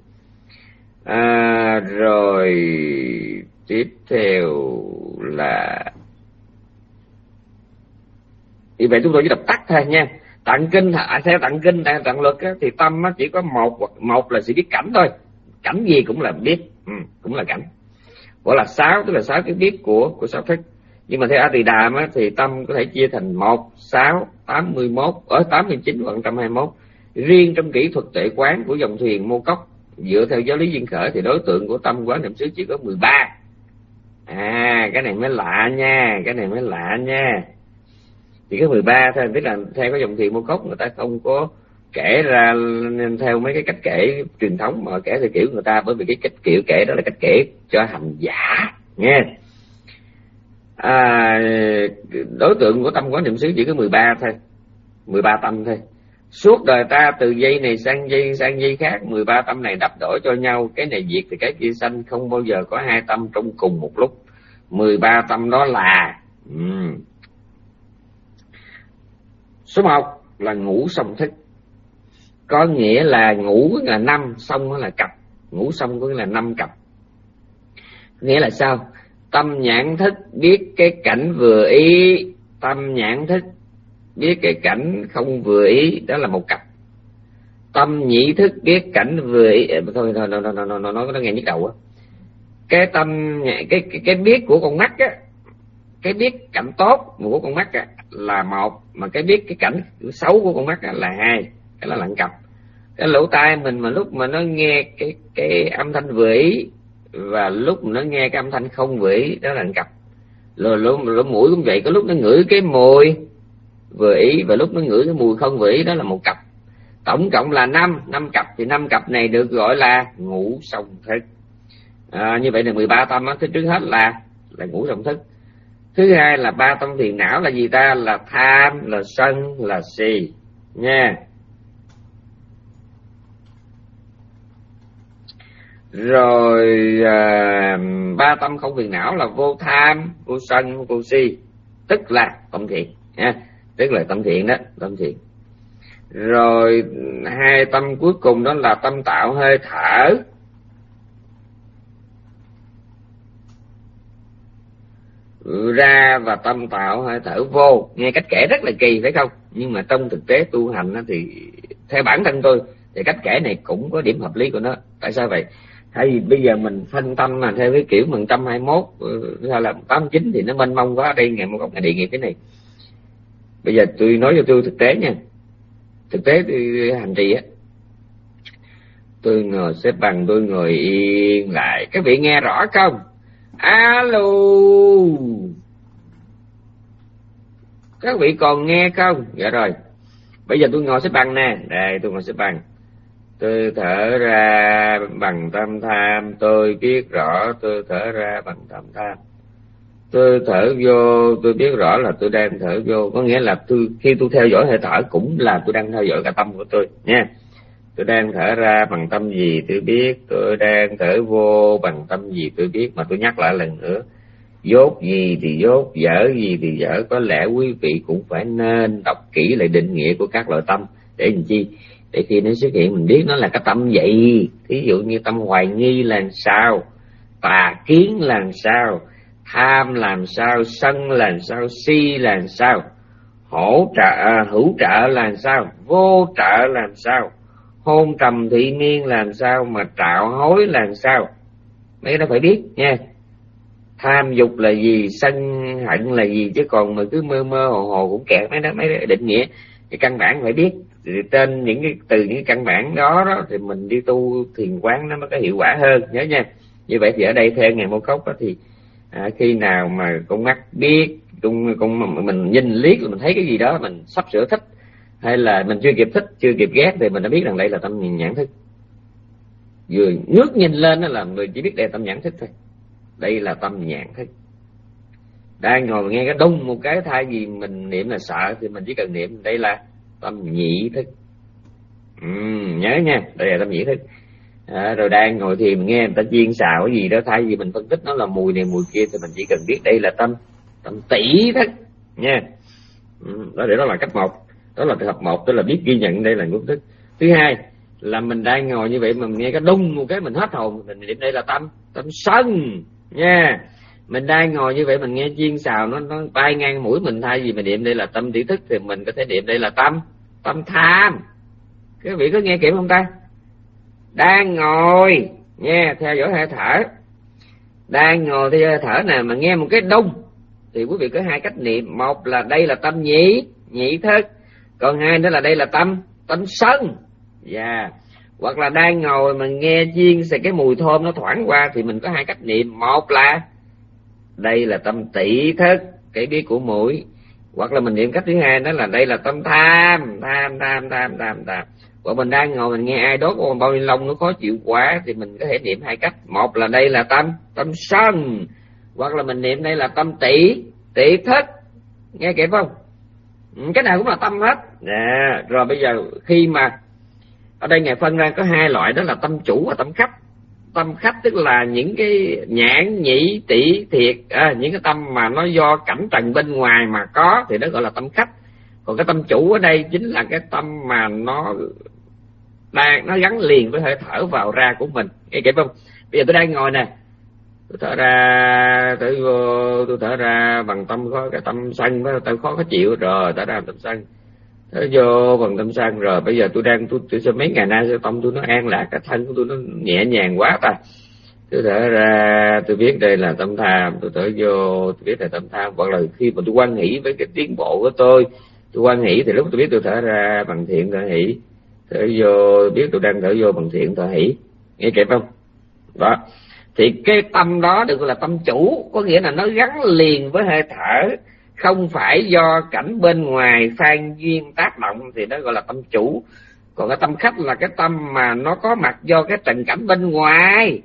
S1: À, rồi tiếp theo là thì vậy chúng tôi chỉ đọc tắt thôi nha. Tạng kinh theo tạng kinh tạng, tạng luật á, thì tâm nó chỉ có một hoặc một là sự biết cảnh thôi, cảnh gì cũng là biết, ừ, cũng là cảnh. Gọi là sáu, tức là sáu cái biết của của sáu thức. Nhưng mà theo A Tỳ Đàm á, thì tâm có thể chia thành một, sáu, tám mươi mốt, ở tám mươi chín và một trăm hai mươi mốt. Riêng trong kỹ thuật tuệ quán của dòng thuyền Mô Cốc, dựa theo giáo lý duyên khởi, thì đối tượng của tâm quán niệm xứ chỉ có mười ba. À, cái này mới lạ nha, cái này mới lạ nha. Chỉ có mười ba thôi, tức là theo cái dòng thuyền Mô Cốc người ta không có kể ra theo mấy cái cách kể truyền thống, mà kể theo kiểu người ta, bởi vì cái cách kiểu kể đó là cách kể cho hành giả nha. À, đối tượng của tâm quán niệm xứ chỉ có mười ba thôi, mười ba tâm thôi. Suốt đời ta từ dây này sang dây sang dây khác, mười ba tâm này đắp đổi cho nhau, cái này diệt thì cái kia sanh, không bao giờ có hai tâm trong cùng một lúc. mười ba tâm đó là um. Số một là ngũ song thức, có nghĩa là ngũ là năm, song là cặp. Ngũ song có nghĩa là năm cặp. Nghĩa là sao? Tâm nhãn thức biết cái cảnh vừa ý, tâm nhãn thức biết cái cảnh không vừa ý, đó là một cặp. Tâm nhĩ thức biết cảnh vừa ý, thôi thôi thôi thôi nói nó nó nghe nhức đầu á. Cái tâm cái cái cái biết của con mắt á, cái biết cảnh tốt của con mắt á là một, mà cái biết cái cảnh xấu của con mắt á là hai, cái là lặng cặp. Cái lỗ tai mình mà lúc mà nó nghe cái cái âm thanh vừa ý và lúc nó nghe cái âm thanh không vị đó là cặp. Rồi lỗ, lỗ mũi cũng vậy, có lúc nó ngửi cái mùi vừa ý và lúc nó ngửi cái mùi không vị đó là một cặp. Tổng cộng là năm, năm cặp, thì năm cặp này được gọi là ngũ song thức. À, như vậy là mười ba tâm á, thứ trước hết là là ngũ song thức. Thứ hai là ba tâm phiền não là gì ta? Là tham, là sân, là si nha. Rồi à, ba tâm không phiền não là vô tham, vô sân, vô si, tức là tâm thiện nha, tức là tâm thiện đó, tâm thiện. Rồi hai tâm cuối cùng đó là tâm tạo hơi thở. Ra và tâm tạo hơi thở vô. Nghe cách kể rất là kỳ phải không? Nhưng mà trong thực tế tu hành thì theo bản thân tôi thì cách kể này cũng có điểm hợp lý của nó. Tại sao vậy? Tại vì bây giờ mình phân tâm mà theo cái kiểu một trăm hai mươi mốt hay là tám mươi chín thì nó mênh mông quá. Đây ngày một ngày địa nghiệp cái này. Bây giờ tôi nói cho tôi thực tế nha. Thực tế tôi hành trì á, tôi ngồi xếp bằng, tôi ngồi yên lại. Các vị nghe rõ không? Alo, các vị còn nghe không? Dạ rồi. Bây giờ tôi ngồi xếp bằng nè. Đây tôi ngồi xếp bằng. Tôi thở ra bằng tâm tham. Tôi biết rõ tôi thở ra bằng tâm tham. Tôi thở vô, tôi biết rõ là tôi đang thở vô. Có nghĩa là tôi, khi tôi theo dõi hơi thở cũng là tôi đang theo dõi cả tâm của tôi nha. Tôi đang thở ra bằng tâm gì tôi biết, tôi đang thở vô bằng tâm gì tôi biết. Mà tôi nhắc lại lần nữa, dốt gì thì dốt, dở gì thì dở. Có lẽ quý vị cũng phải nên đọc kỹ lại định nghĩa của các loại tâm. Để làm chi? Để khi nó xuất hiện mình biết nó là cái tâm vậy. Thí dụ như tâm hoài nghi là sao, tà kiến là sao, tham làm sao, sân là sao, si là sao, hỗ trợ, hữu trợ là sao, vô trợ là sao, hôn trầm thị miên làm sao, mà trạo hối là sao. Mấy cái đó phải biết nha. Tham dục là gì, sân hận là gì, chứ còn mà cứ mơ mơ hồ hồ cũng kẹt mấy đó, mấy đó định nghĩa. Cái căn bản phải biết. Thì trên những cái từ những cái căn bản đó, đó thì mình đi tu thiền quán nó mới có hiệu quả hơn, nhớ nha. Như vậy thì ở đây theo Ngài Mô Cốc đó, thì à, khi nào mà con mắt biết, con, con mình nhìn liếc mình thấy cái gì đó mình sắp sửa thích, hay là mình chưa kịp thích, chưa kịp ghét, thì mình đã biết rằng đây là tâm nhãn thức. Vừa ngước nhìn lên đó là mình chỉ biết đây là tâm nhãn thức thôi. Đây là tâm nhãn thức. Đang ngồi nghe cái đùng một cái, thay vì mình niệm là sợ thì mình chỉ cần niệm đây là tâm nhị thức. Ừ, nhớ nha, đây là tâm nhị thức. À, rồi đang ngồi thì mình nghe người ta chiên xào cái gì đó, thay vì mình phân tích nó là mùi này mùi kia thì mình chỉ cần biết đây là tâm tâm tỷ thức nha. Ừ, đó để đó là cách một, đó là trường hợp một, tức là biết ghi nhận đây là ngũ thức. Thứ hai là mình đang ngồi như vậy mà mình nghe cái đùng một cái mình hết hồn, mình niệm đây là tâm tâm sân nha. Mình đang ngồi như vậy mình nghe chiên xào nó nó bay ngang mũi mình, thay vì mình niệm đây là tâm tỷ thức thì mình có thể niệm đây là tâm tâm tham. Các vị có nghe kịp không ta? Đang ngồi nghe theo dõi hơi thở, đang ngồi theo dõi hơi thở nè, mà nghe một cái đung thì quý vị có hai cách niệm. Một là đây là tâm nhị nhị thức, còn hai nữa là đây là tâm tâm sân. Dạ. Yeah. Hoặc là đang ngồi mà nghe chiên xài cái mùi thơm nó thoảng qua thì mình có hai cách niệm. Một là đây là tâm tỷ thức, cái biết của mũi. Hoặc là mình niệm cách thứ hai đó là đây là tâm tham tham tham tham tham tham. Và mình đang ngồi mình nghe ai đốt con bao ni lông nó khó chịu quá thì mình có thể niệm hai cách. Một là đây là tâm tâm sân, hoặc là mình niệm đây là tâm tỷ tỷ thức. Nghe kịp không? Cái nào cũng là tâm hết. À, rồi bây giờ khi mà ở đây Ngài phân ra có hai loại, đó là tâm chủ và tâm khách. Tâm khách tức là những cái nhãn nhĩ tỷ thiệt, à, những cái tâm mà nó do cảnh trần bên ngoài mà có thì đó gọi là tâm khách. Còn cái tâm chủ ở đây chính là cái tâm mà nó đang nó gắn liền với hơi thở vào ra của mình. Nghe kịp không? Bây giờ tôi đang ngồi nè, tôi thở ra thở vô, tôi thở ra bằng tâm có cái tâm sân, với tâm khó khó chịu, rồi thở ra tâm sân, thở vô bằng tâm sân. Rồi bây giờ tôi đang tôi, tôi, tôi mấy ngày nay tâm tôi nó an lạc, cái thân của tôi nó nhẹ nhàng quá ta. Tôi thở ra tôi biết đây là tâm tham, tôi thở vô tôi biết là tâm tham. Hoặc là khi mà tôi hoan hỷ với cái tiến bộ của tôi, tôi hoan hỷ thì lúc tôi biết tôi thở ra bằng thiện thở hỷ, thở vô biết tôi đang thở vô bằng thiện thở hỷ. Nghe kịp không? Đó. Thì cái tâm đó được gọi là tâm chủ, có nghĩa là nó gắn liền với hơi thở, không phải do cảnh bên ngoài phan duyên tác động, thì nó gọi là tâm chủ. Còn cái tâm khách là cái tâm mà nó có mặt do cái trần cảnh bên ngoài.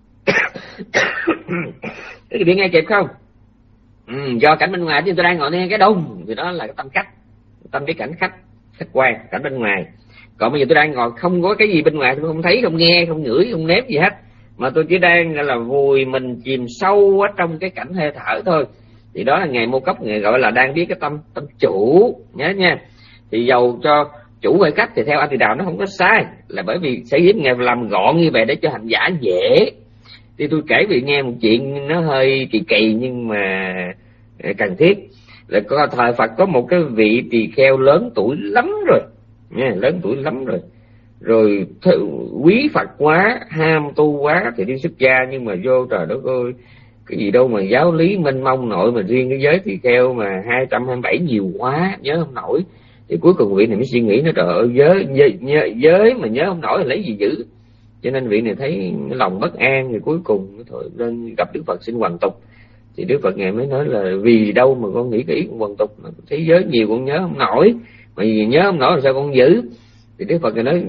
S1: Cái bị nghe kịp không? Ừ, do cảnh bên ngoài, chứ tôi đang ngồi nghe cái đùng thì đó là cái tâm khách, tâm cái cảnh khách, khách quan, cảnh bên ngoài. Còn bây giờ tôi đang ngồi không có cái gì bên ngoài, tôi không thấy, không nghe, không ngửi, không nếm gì hết, mà tôi chỉ đang là vùi mình chìm sâu ở trong cái cảnh hơi thở thôi, thì đó là Ngài Mô Cốc Ngài gọi là đang biết cái tâm tâm chủ, nhớ nha. Thì dầu cho chủ hay khách thì theo A Tỳ Đàm nó không có sai, là bởi vì sẽ giúp Ngài làm gọn như vậy để cho hành giả dễ. Thì tôi kể vì nghe một chuyện nó hơi kỳ kỳ nhưng mà cần thiết. Là có thời Phật có một cái vị tỳ kheo lớn tuổi lắm rồi nha, lớn tuổi lắm rồi, rồi quý Phật quá, ham tu quá thì đi xuất gia, nhưng mà vô trời đất ơi, cái gì đâu mà giáo lý mênh mông nội, mà riêng cái giới tỳ kheo mà hai trăm hai mươi bảy nhiều quá, nhớ không nổi. Thì cuối cùng vị này mới suy nghĩ, nó trời ơi, giới, giới, giới mà nhớ không nổi là lấy gì giữ. Cho nên vị này thấy lòng bất an, thì cuối cùng thôi lên gặp Đức Phật xin hoàn tục. Thì Đức Phật Ngài mới nói là vì đâu mà con nghĩ cái ý con hoàn tục, thế giới nhiều con nhớ không nổi, mà vì nhớ không nổi làm sao con giữ. Thì Đức Phật Ngài nói,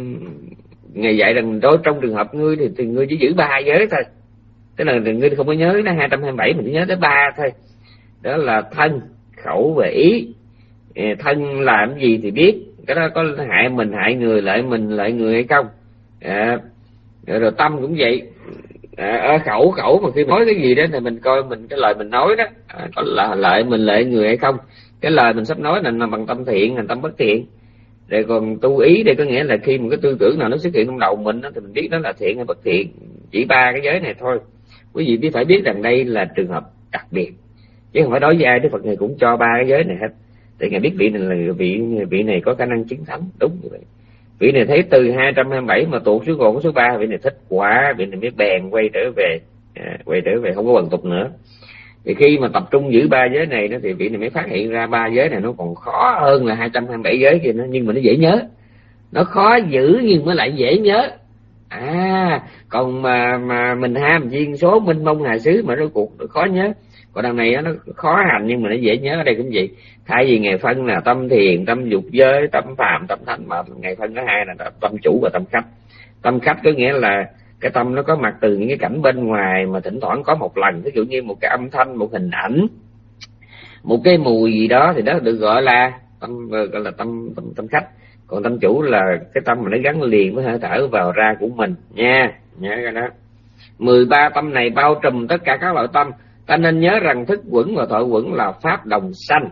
S1: Ngài dạy rằng đó trong trường hợp ngươi thì, thì ngươi chỉ giữ ba giới thôi. Tức là ngươi không có nhớ nó hai trăm hai mươi bảy, mình chỉ nhớ tới ba thôi. Đó là thân, khẩu và ý. Thân làm gì thì biết, cái đó có hại mình, hại người, lợi mình, lợi người hay không. À, rồi tâm cũng vậy. À, khẩu khẩu mà khi nói cái gì đó thì mình coi mình cái lời mình nói đó à, có là lợi mình, lợi người hay không. Cái lời mình sắp nói là, là bằng tâm thiện hay tâm bất thiện. Rồi còn tu ý đây có nghĩa là khi một cái tư tưởng nào nó xuất hiện trong đầu mình đó, thì mình biết đó là thiện hay bất thiện. Chỉ ba cái giới này thôi. Quý vị biết phải biết rằng đây là trường hợp đặc biệt, chứ không phải đối với ai Đức Phật này cũng cho ba cái giới này hết. Thì Ngài biết vị này là vị vị này có khả năng chứng thánh, đúng như vậy. Vị này thấy từ hai trăm hai mươi bảy mà tụt xuống còn có số ba, vị này thích quá, vị này mới bèn quay trở về, à, quay trở về không có hoàn tục nữa. Thì khi mà tập trung giữ ba giới này đó, thì vị này mới phát hiện ra ba giới này nó còn khó hơn là hai trăm hai mươi bảy giới kia nữa, nhưng mà nó dễ nhớ. Nó khó giữ nhưng mà lại dễ nhớ. À, còn mà mà mình ham duyên số minh mông hà xứ mà nó cuộc nó khó nhớ. Còn đằng này nó khó hành nhưng mà nó dễ nhớ. Ở đây cũng vậy. Thay vì Ngài phân là tâm thiền, tâm dục giới, tâm phàm, tâm thánh, mà Ngài phân có hai là tâm chủ và tâm khách. Tâm khách có nghĩa là cái tâm nó có mặt từ những cái cảnh bên ngoài mà thỉnh thoảng có một lần, ví dụ như một cái âm thanh, một hình ảnh, một cái mùi gì đó, thì đó được gọi là tâm, gọi là tâm tâm, tâm khách. Còn tâm chủ là cái tâm mà nó gắn liền với hơi thở vào ra của mình nha, nhớ cái đó. Mười ba tâm này bao trùm tất cả các loại tâm. Ta nên nhớ rằng thức quẩn và thọ quẩn là pháp đồng sanh.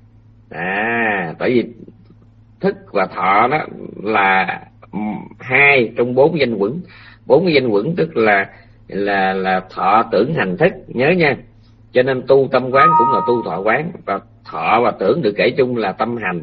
S1: À, tại vì thức và thọ đó là hai trong bốn danh quẩn. Bốn cái danh quẩn tức là là là thọ tưởng hành thức, nhớ nha. Cho nên tu tâm quán cũng là tu thọ quán, và thọ và tưởng được kể chung là tâm hành.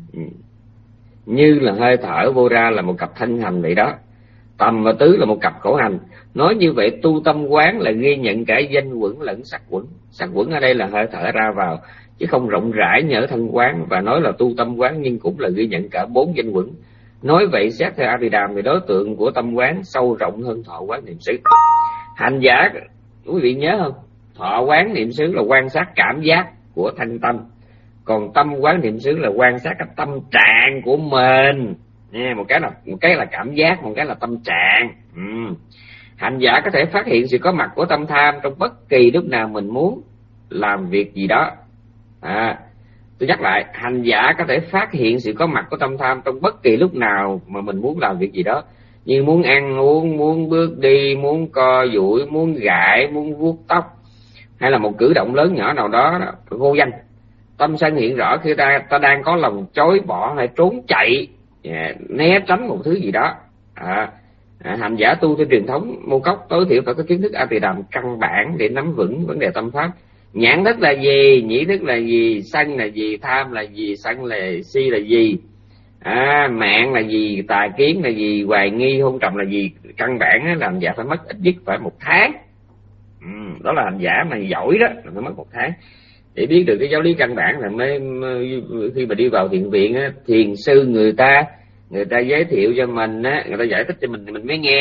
S1: Như là hơi thở vô ra là một cặp thân hành vậy đó, tầm và tứ là một cặp khẩu hành. Nói như vậy tu tâm quán là ghi nhận cả danh quẩn lẫn sắc quẩn. Sắc quẩn ở đây là hơi thở ra vào, chứ không rộng rãi như ở thân quán. Và nói là tu tâm quán nhưng cũng là ghi nhận cả bốn danh quẩn. Nói vậy xét theo A Tỳ Đàm thì đối tượng của tâm quán sâu rộng hơn thọ quán niệm xứ. Hành giả, quý vị nhớ không, thọ quán niệm xứ là quan sát cảm giác của thân tâm, còn tâm quán niệm xứ là quan sát cái tâm trạng của mình nha. Một cái là một cái là cảm giác, một cái là tâm trạng. Ừ. Hành giả có thể phát hiện sự có mặt của tâm tham trong bất kỳ lúc nào mình muốn làm việc gì đó. À, tôi nhắc lại, hành giả có thể phát hiện sự có mặt của tâm tham trong bất kỳ lúc nào mà mình muốn làm việc gì đó, như muốn ăn uống, muốn bước đi, muốn co duỗi, muốn gãi, muốn vuốt tóc, hay là một cử động lớn nhỏ nào đó, đó vô danh. Tâm sân hiện rõ khi ta ta đang có lòng chối bỏ hay trốn chạy, yeah, né tránh một thứ gì đó. À, à, hành giả tu theo truyền thống Mô Cốc tối thiểu phải có kiến thức A Tỳ Đàm căn bản để nắm vững vấn đề tâm pháp. Nhãn thức là gì, nhĩ thức là gì, sân là gì, tham là gì, sân là si là gì, à, mạng là gì, tà kiến là gì, hoài nghi hôn trầm là gì. Căn bản là hành giả phải mất ít nhất phải một tháng. Ừ, đó là hành giả mà giỏi đó là phải mất một tháng để biết được cái giáo lý căn bản. Là mới, mới khi mà đi vào thiền viện á, thiền sư người ta người ta giới thiệu cho mình á, người ta giải thích cho mình thì mình mới nghe.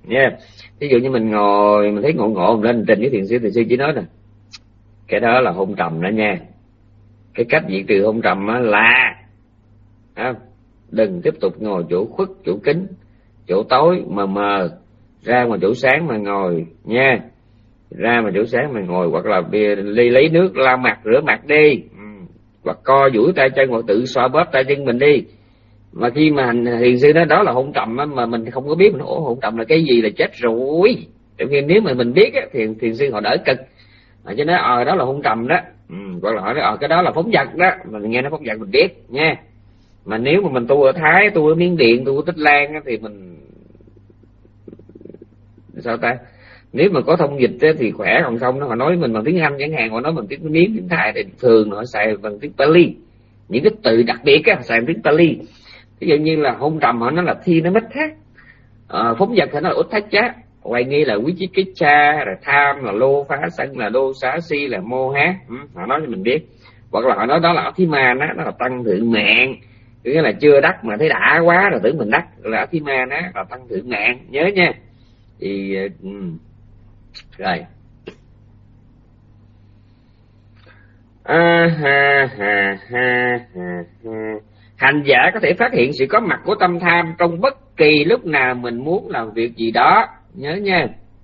S1: nha. Yeah. Ví dụ như mình ngồi mình thấy ngộ ngộ mình lên trình với thiền sư, thiền sư chỉ nói nè, cái đó là hôn trầm đó nha. Cái cách diệt trừ hôn trầm là à, đừng tiếp tục ngồi chỗ khuất, chỗ kín, chỗ tối mờ mờ, ra ngoài chỗ sáng mà ngồi nha. Ra mà chỗ sáng mà ngồi, hoặc là ly lấy nước lau mặt rửa mặt đi, ừ. hoặc co duỗi tay chân, hoặc tự xoa bóp tay chân mình đi. Mà khi mà thiền sư nói đó là hôn trầm mà mình không có biết, mình ủa hôn trầm là cái gì là chết rồi. Trong khi nếu mà mình biết á, thì thiền sư họ đỡ cực, à, chứ nói ờ đó là hôn trầm đó, ừ. hoặc là họ nói ờ cái đó là phóng dật đó, mình nghe nó phóng dật mình biết nha. Mà nếu mà mình tu ở Thái, tu ở Miến Điện, tu ở Tích Lan á, thì mình sao ta, nếu mà có thông dịch á, thì khỏe, còn không nó họ nói mình bằng tiếng Anh chẳng hạn, họ nói bằng tiếng Miến, tiếng Thái thì thường họ xài bằng tiếng Pali, những cái từ đặc biệt á xài bằng tiếng Pali. Ví dụ như là hôn trầm họ nói là thi nó mất thác, à, phóng dật thì nó là út thách chá, hoài nghi là quý chí cái cha, là tham là lô phá, sân là đô xá, si là mô há, ừ, họ nói cho mình biết. Hoặc là họ nói đó là Athiman á, nó là tăng thượng mạng, nghĩa là chưa đắc mà thấy đã quá rồi tưởng mình đắc, là Athiman á là tăng thượng mạng, nhớ nha. Thì ừ. rồi à, ha, ha, ha, ha, ha. Hành giả có thể phát hiện sự có mặt của tâm tham trong bất kỳ lúc nào mình muốn làm việc gì đó, nhớ nha.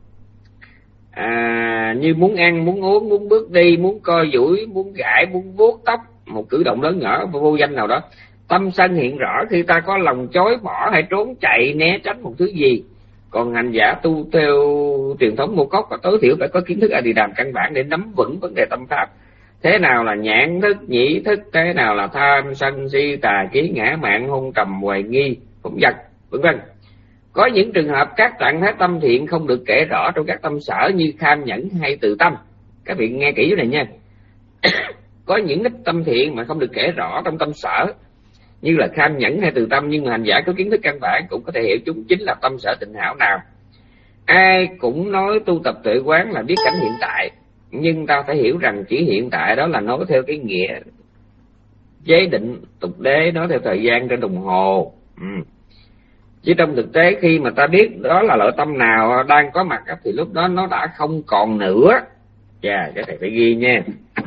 S1: À, như muốn ăn, muốn uống, muốn bước đi, muốn co duỗi, muốn gãi, muốn vuốt tóc, một cử động lớn nhỏ vô danh nào đó. Tâm sân hiện rõ khi ta có lòng chối bỏ hay trốn chạy né tránh một thứ gì. Còn hành giả tu theo truyền thống Mô Cốc, tối thiểu phải có kiến thức A Đi Đàm căn bản để nắm vững vấn đề tâm pháp. Thế nào là nhãn thức, nhĩ thức, thế nào là tham, sân, si, tà, kiến, ngã mạn, hôn trầm, hoài nghi, phóng dật, vân vân. Có những trường hợp các trạng thái tâm thiện không được kể rõ trong các tâm sở như tham nhẫn hay tự tâm. Các vị nghe kỹ này nha. Có những cái tâm thiện mà không được kể rõ trong tâm sở như là tham nhẫn hay từ tâm, nhưng mà hành giả có kiến thức căn bản cũng có thể hiểu chúng chính là tâm sở tịnh hảo nào. Ai cũng nói tu tập tuệ quán là biết cảnh hiện tại, nhưng ta phải hiểu rằng chỉ hiện tại đó là nói theo cái nghĩa chế định tục đế, nói theo thời gian trên đồng hồ. Ừ. Chứ trong thực tế khi mà ta biết đó là loại tâm nào đang có mặt thì lúc đó nó đã không còn nữa. Chà, cái này phải ghi nha.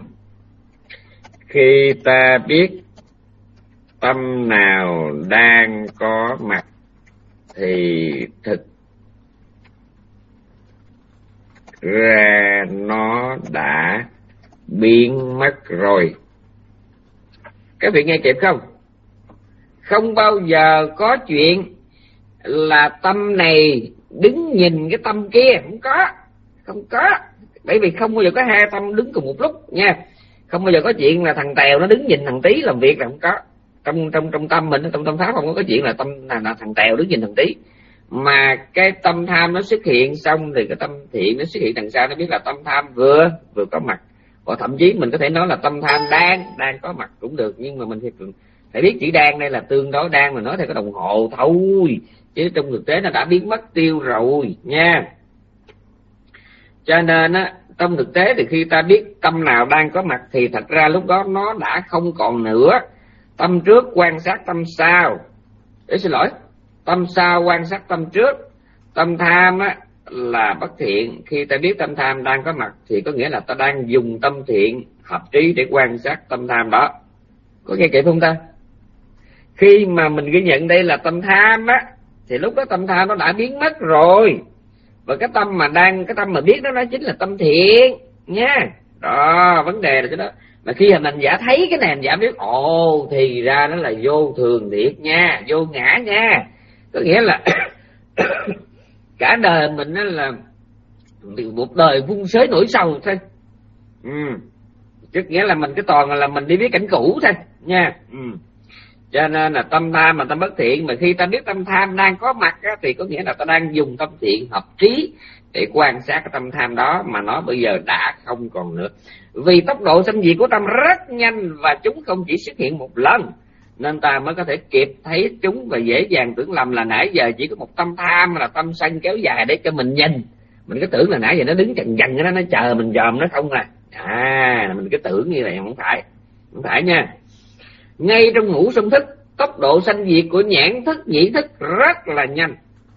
S1: Khi ta biết tâm nào đang có mặt thì thực ra nó đã biến mất rồi. Các vị nghe kịp không? Không bao giờ có chuyện là tâm này đứng nhìn cái tâm kia, không có, không có. Bởi vì không bao giờ có hai tâm đứng cùng một lúc nha. Không bao giờ có chuyện là thằng Tèo nó đứng nhìn thằng Tí làm việc, là không có. Trong trong trong tâm mình, trong tâm pháp không có cái chuyện là tâm là, là thằng Tèo đứng nhìn thằng Tí. Mà cái tâm tham nó xuất hiện xong thì cái tâm thiện nó xuất hiện đằng sau, nó biết là tâm tham vừa vừa có mặt. Hoặc thậm chí mình có thể nói là tâm tham đang đang có mặt cũng được, nhưng mà mình phải, phải biết chỉ đang đây là tương đối đang, mà nói theo cái đồng hồ thôi, chứ trong thực tế nó đã biến mất tiêu rồi nha. Cho nên á, trong thực tế thì khi ta biết tâm nào đang có mặt thì thật ra lúc đó nó đã không còn nữa. Tâm trước quan sát tâm sau, để xin lỗi, tâm sau quan sát tâm trước. Tâm tham á là bất thiện, khi ta biết tâm tham đang có mặt thì có nghĩa là ta đang dùng tâm thiện hợp trí để quan sát tâm tham đó. Có nghe kịp không ta? Khi mà mình ghi nhận đây là tâm tham á thì lúc đó tâm tham nó đã biến mất rồi. Và cái tâm mà đang, cái tâm mà biết đó, nó chính là tâm thiện nha. Đó, vấn đề là cái đó. Mà khi hành giả thấy cái này, hành giả biết ồ thì ra nó là vô thường thiệt nha, vô ngã nha. Có nghĩa là cả đời mình đó là một đời vung xới nỗi sầu thôi. Ừ. Chứ nghĩa là mình cái toàn là mình đi biết cảnh cũ thôi nha. Ừ. Cho nên là tâm tham mà tâm bất thiện, mà khi ta biết tâm tham đang có mặt á, thì có nghĩa là ta đang dùng tâm thiện hợp trí để quan sát cái tâm tham đó, mà nó bây giờ đã không còn nữa. Vì tốc độ sanh diệt của tâm rất nhanh và chúng không chỉ xuất hiện một lần, nên ta mới có thể kịp thấy chúng và dễ dàng tưởng lầm là nãy giờ chỉ có một tâm tham là tâm sân kéo dài để cho mình nhìn. Mình cứ tưởng là nãy giờ nó đứng chần chần nó nó chờ mình dòm nó không à. À, mình cứ tưởng như vậy, không phải, không phải nha. Ngay trong ngũ song thức, tốc độ sanh diệt của nhãn thức, nhĩ thức rất là nhanh.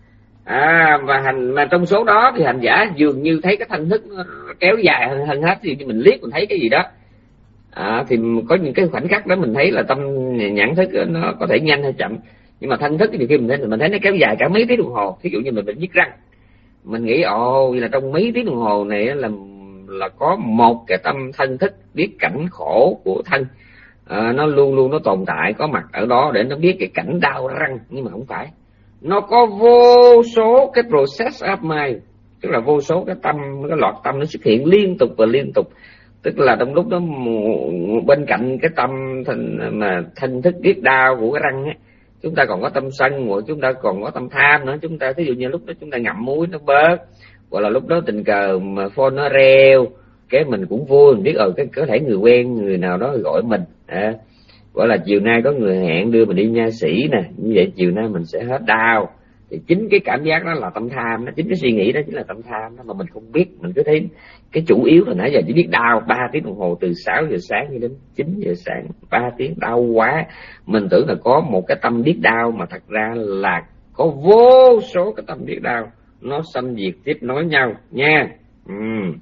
S1: À, và hành mà trong số đó thì hành giả dường như thấy cái thân thức nó kéo dài hơn, hơn hết. Thì mình liếc mình thấy cái gì đó, à, thì có những cái khoảnh khắc đó mình thấy là tâm nhãn thức nó có thể nhanh hay chậm, nhưng mà thân thức thì khi mình thấy mình thấy nó kéo dài cả mấy tiếng đồng hồ. Ví dụ như mình bị nhức răng, mình nghĩ ồ là trong mấy tiếng đồng hồ này là là có một cái tâm thân thức biết cảnh khổ của thân, à, nó luôn luôn nó tồn tại có mặt ở đó để nó biết cái cảnh đau răng. Nhưng mà không phải, nó có vô số cái process of mind, tức là vô số cái tâm, cái loạt tâm nó xuất hiện liên tục và liên tục. Tức là trong lúc đó bên cạnh cái tâm thân, mà thân thức biết đau của cái răng ấy, chúng ta còn có tâm sân, hoặc chúng ta còn có tâm tham nữa. Chúng ta ví dụ như lúc đó chúng ta ngậm muối nó bớt, hoặc là lúc đó tình cờ mà phone nó reo, cái mình cũng vui, mình biết ờ cái có thể người quen người nào đó gọi mình, à, gọi là chiều nay có người hẹn đưa mình đi nha sĩ nè, như vậy chiều nay mình sẽ hết đau. Thì chính cái cảm giác đó là tâm tham đó, chính cái suy nghĩ đó chính là tâm tham đó, mà mình không biết. Mình cứ thấy cái chủ yếu là nãy giờ chỉ biết đau ba tiếng đồng hồ, từ sáu giờ sáng cho đến chín giờ sáng, ba tiếng đau quá. Mình tưởng là có một cái tâm biết đau, mà thật ra là có vô số cái tâm biết đau, nó sanh diệt tiếp nối nhau nha. Ừ.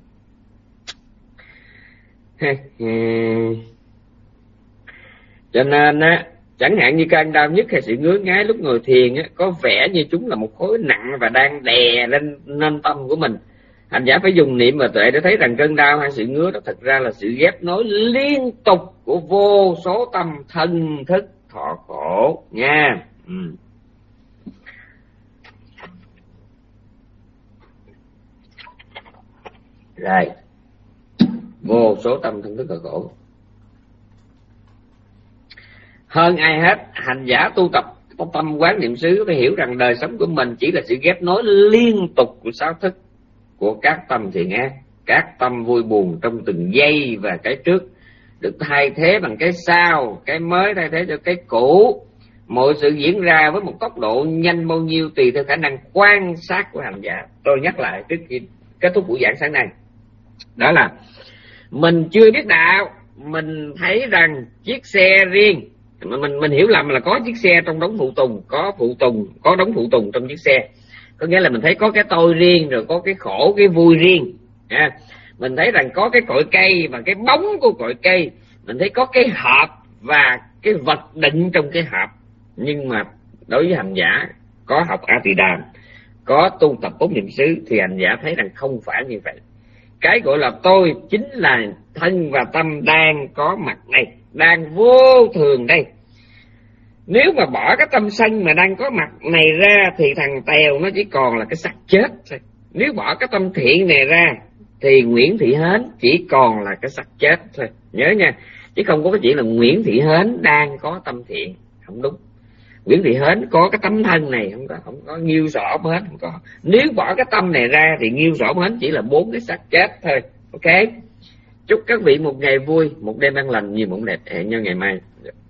S1: Cho nên á, chẳng hạn như cơn đau nhức hay sự ngứa ngáy lúc ngồi thiền á, có vẻ như chúng là một khối nặng và đang đè lên nên tâm của mình. Hành giả phải dùng niệm và tuệ để thấy rằng cơn đau hay sự ngứa đó thật ra là sự ghép nối liên tục của vô số tâm thân thức thọ khổ nha. Ừ. Rồi, vô số tâm thân thức thọ khổ. Hơn ai hết, hành giả tu tập tâm quán niệm xứ phải hiểu rằng đời sống của mình chỉ là sự ghép nối liên tục của sáu thức, của các tâm thiện ác, các tâm vui buồn trong từng giây, và cái trước được thay thế bằng cái sau, cái mới thay thế cho cái cũ. Mọi sự diễn ra với một tốc độ nhanh bao nhiêu tùy theo khả năng quan sát của hành giả. Tôi nhắc lại trước khi kết thúc buổi giảng sáng nay, đó là mình chưa biết đạo, mình thấy rằng chiếc xe riêng, mình mình hiểu lầm là có chiếc xe trong đống phụ tùng, có phụ tùng, có đống phụ tùng trong chiếc xe. Có nghĩa là mình thấy có cái tôi riêng, rồi có cái khổ, cái vui riêng. À, mình thấy rằng có cái cội cây và cái bóng của cội cây, mình thấy có cái hộp và cái vật định trong cái hộp. Nhưng mà đối với hành giả có học A Tỳ Đàm, có tu tập bốn niệm xứ, thì hành giả thấy rằng không phải như vậy. Cái gọi là tôi chính là thân và tâm đang có mặt đây, đang vô thường đây. Nếu mà bỏ cái tâm sân mà đang có mặt này ra thì thằng Tèo nó chỉ còn là cái xác chết thôi. Nếu bỏ cái tâm thiện này ra thì Nguyễn Thị Hến chỉ còn là cái xác chết thôi. Nhớ nha, chứ không có cái chuyện là Nguyễn Thị Hến đang có tâm thiện, không đúng. Nguyễn Thị Hến có cái tấm thân này, không có, không có nghiêu xỏ hết, không có. Nếu bỏ cái tâm này ra thì nghiêu xỏ hết chỉ là bốn cái xác chết thôi. Ok. Chúc các vị một ngày vui, một đêm an lành, nhiều mộng đẹp. Hẹn nhau ngày mai.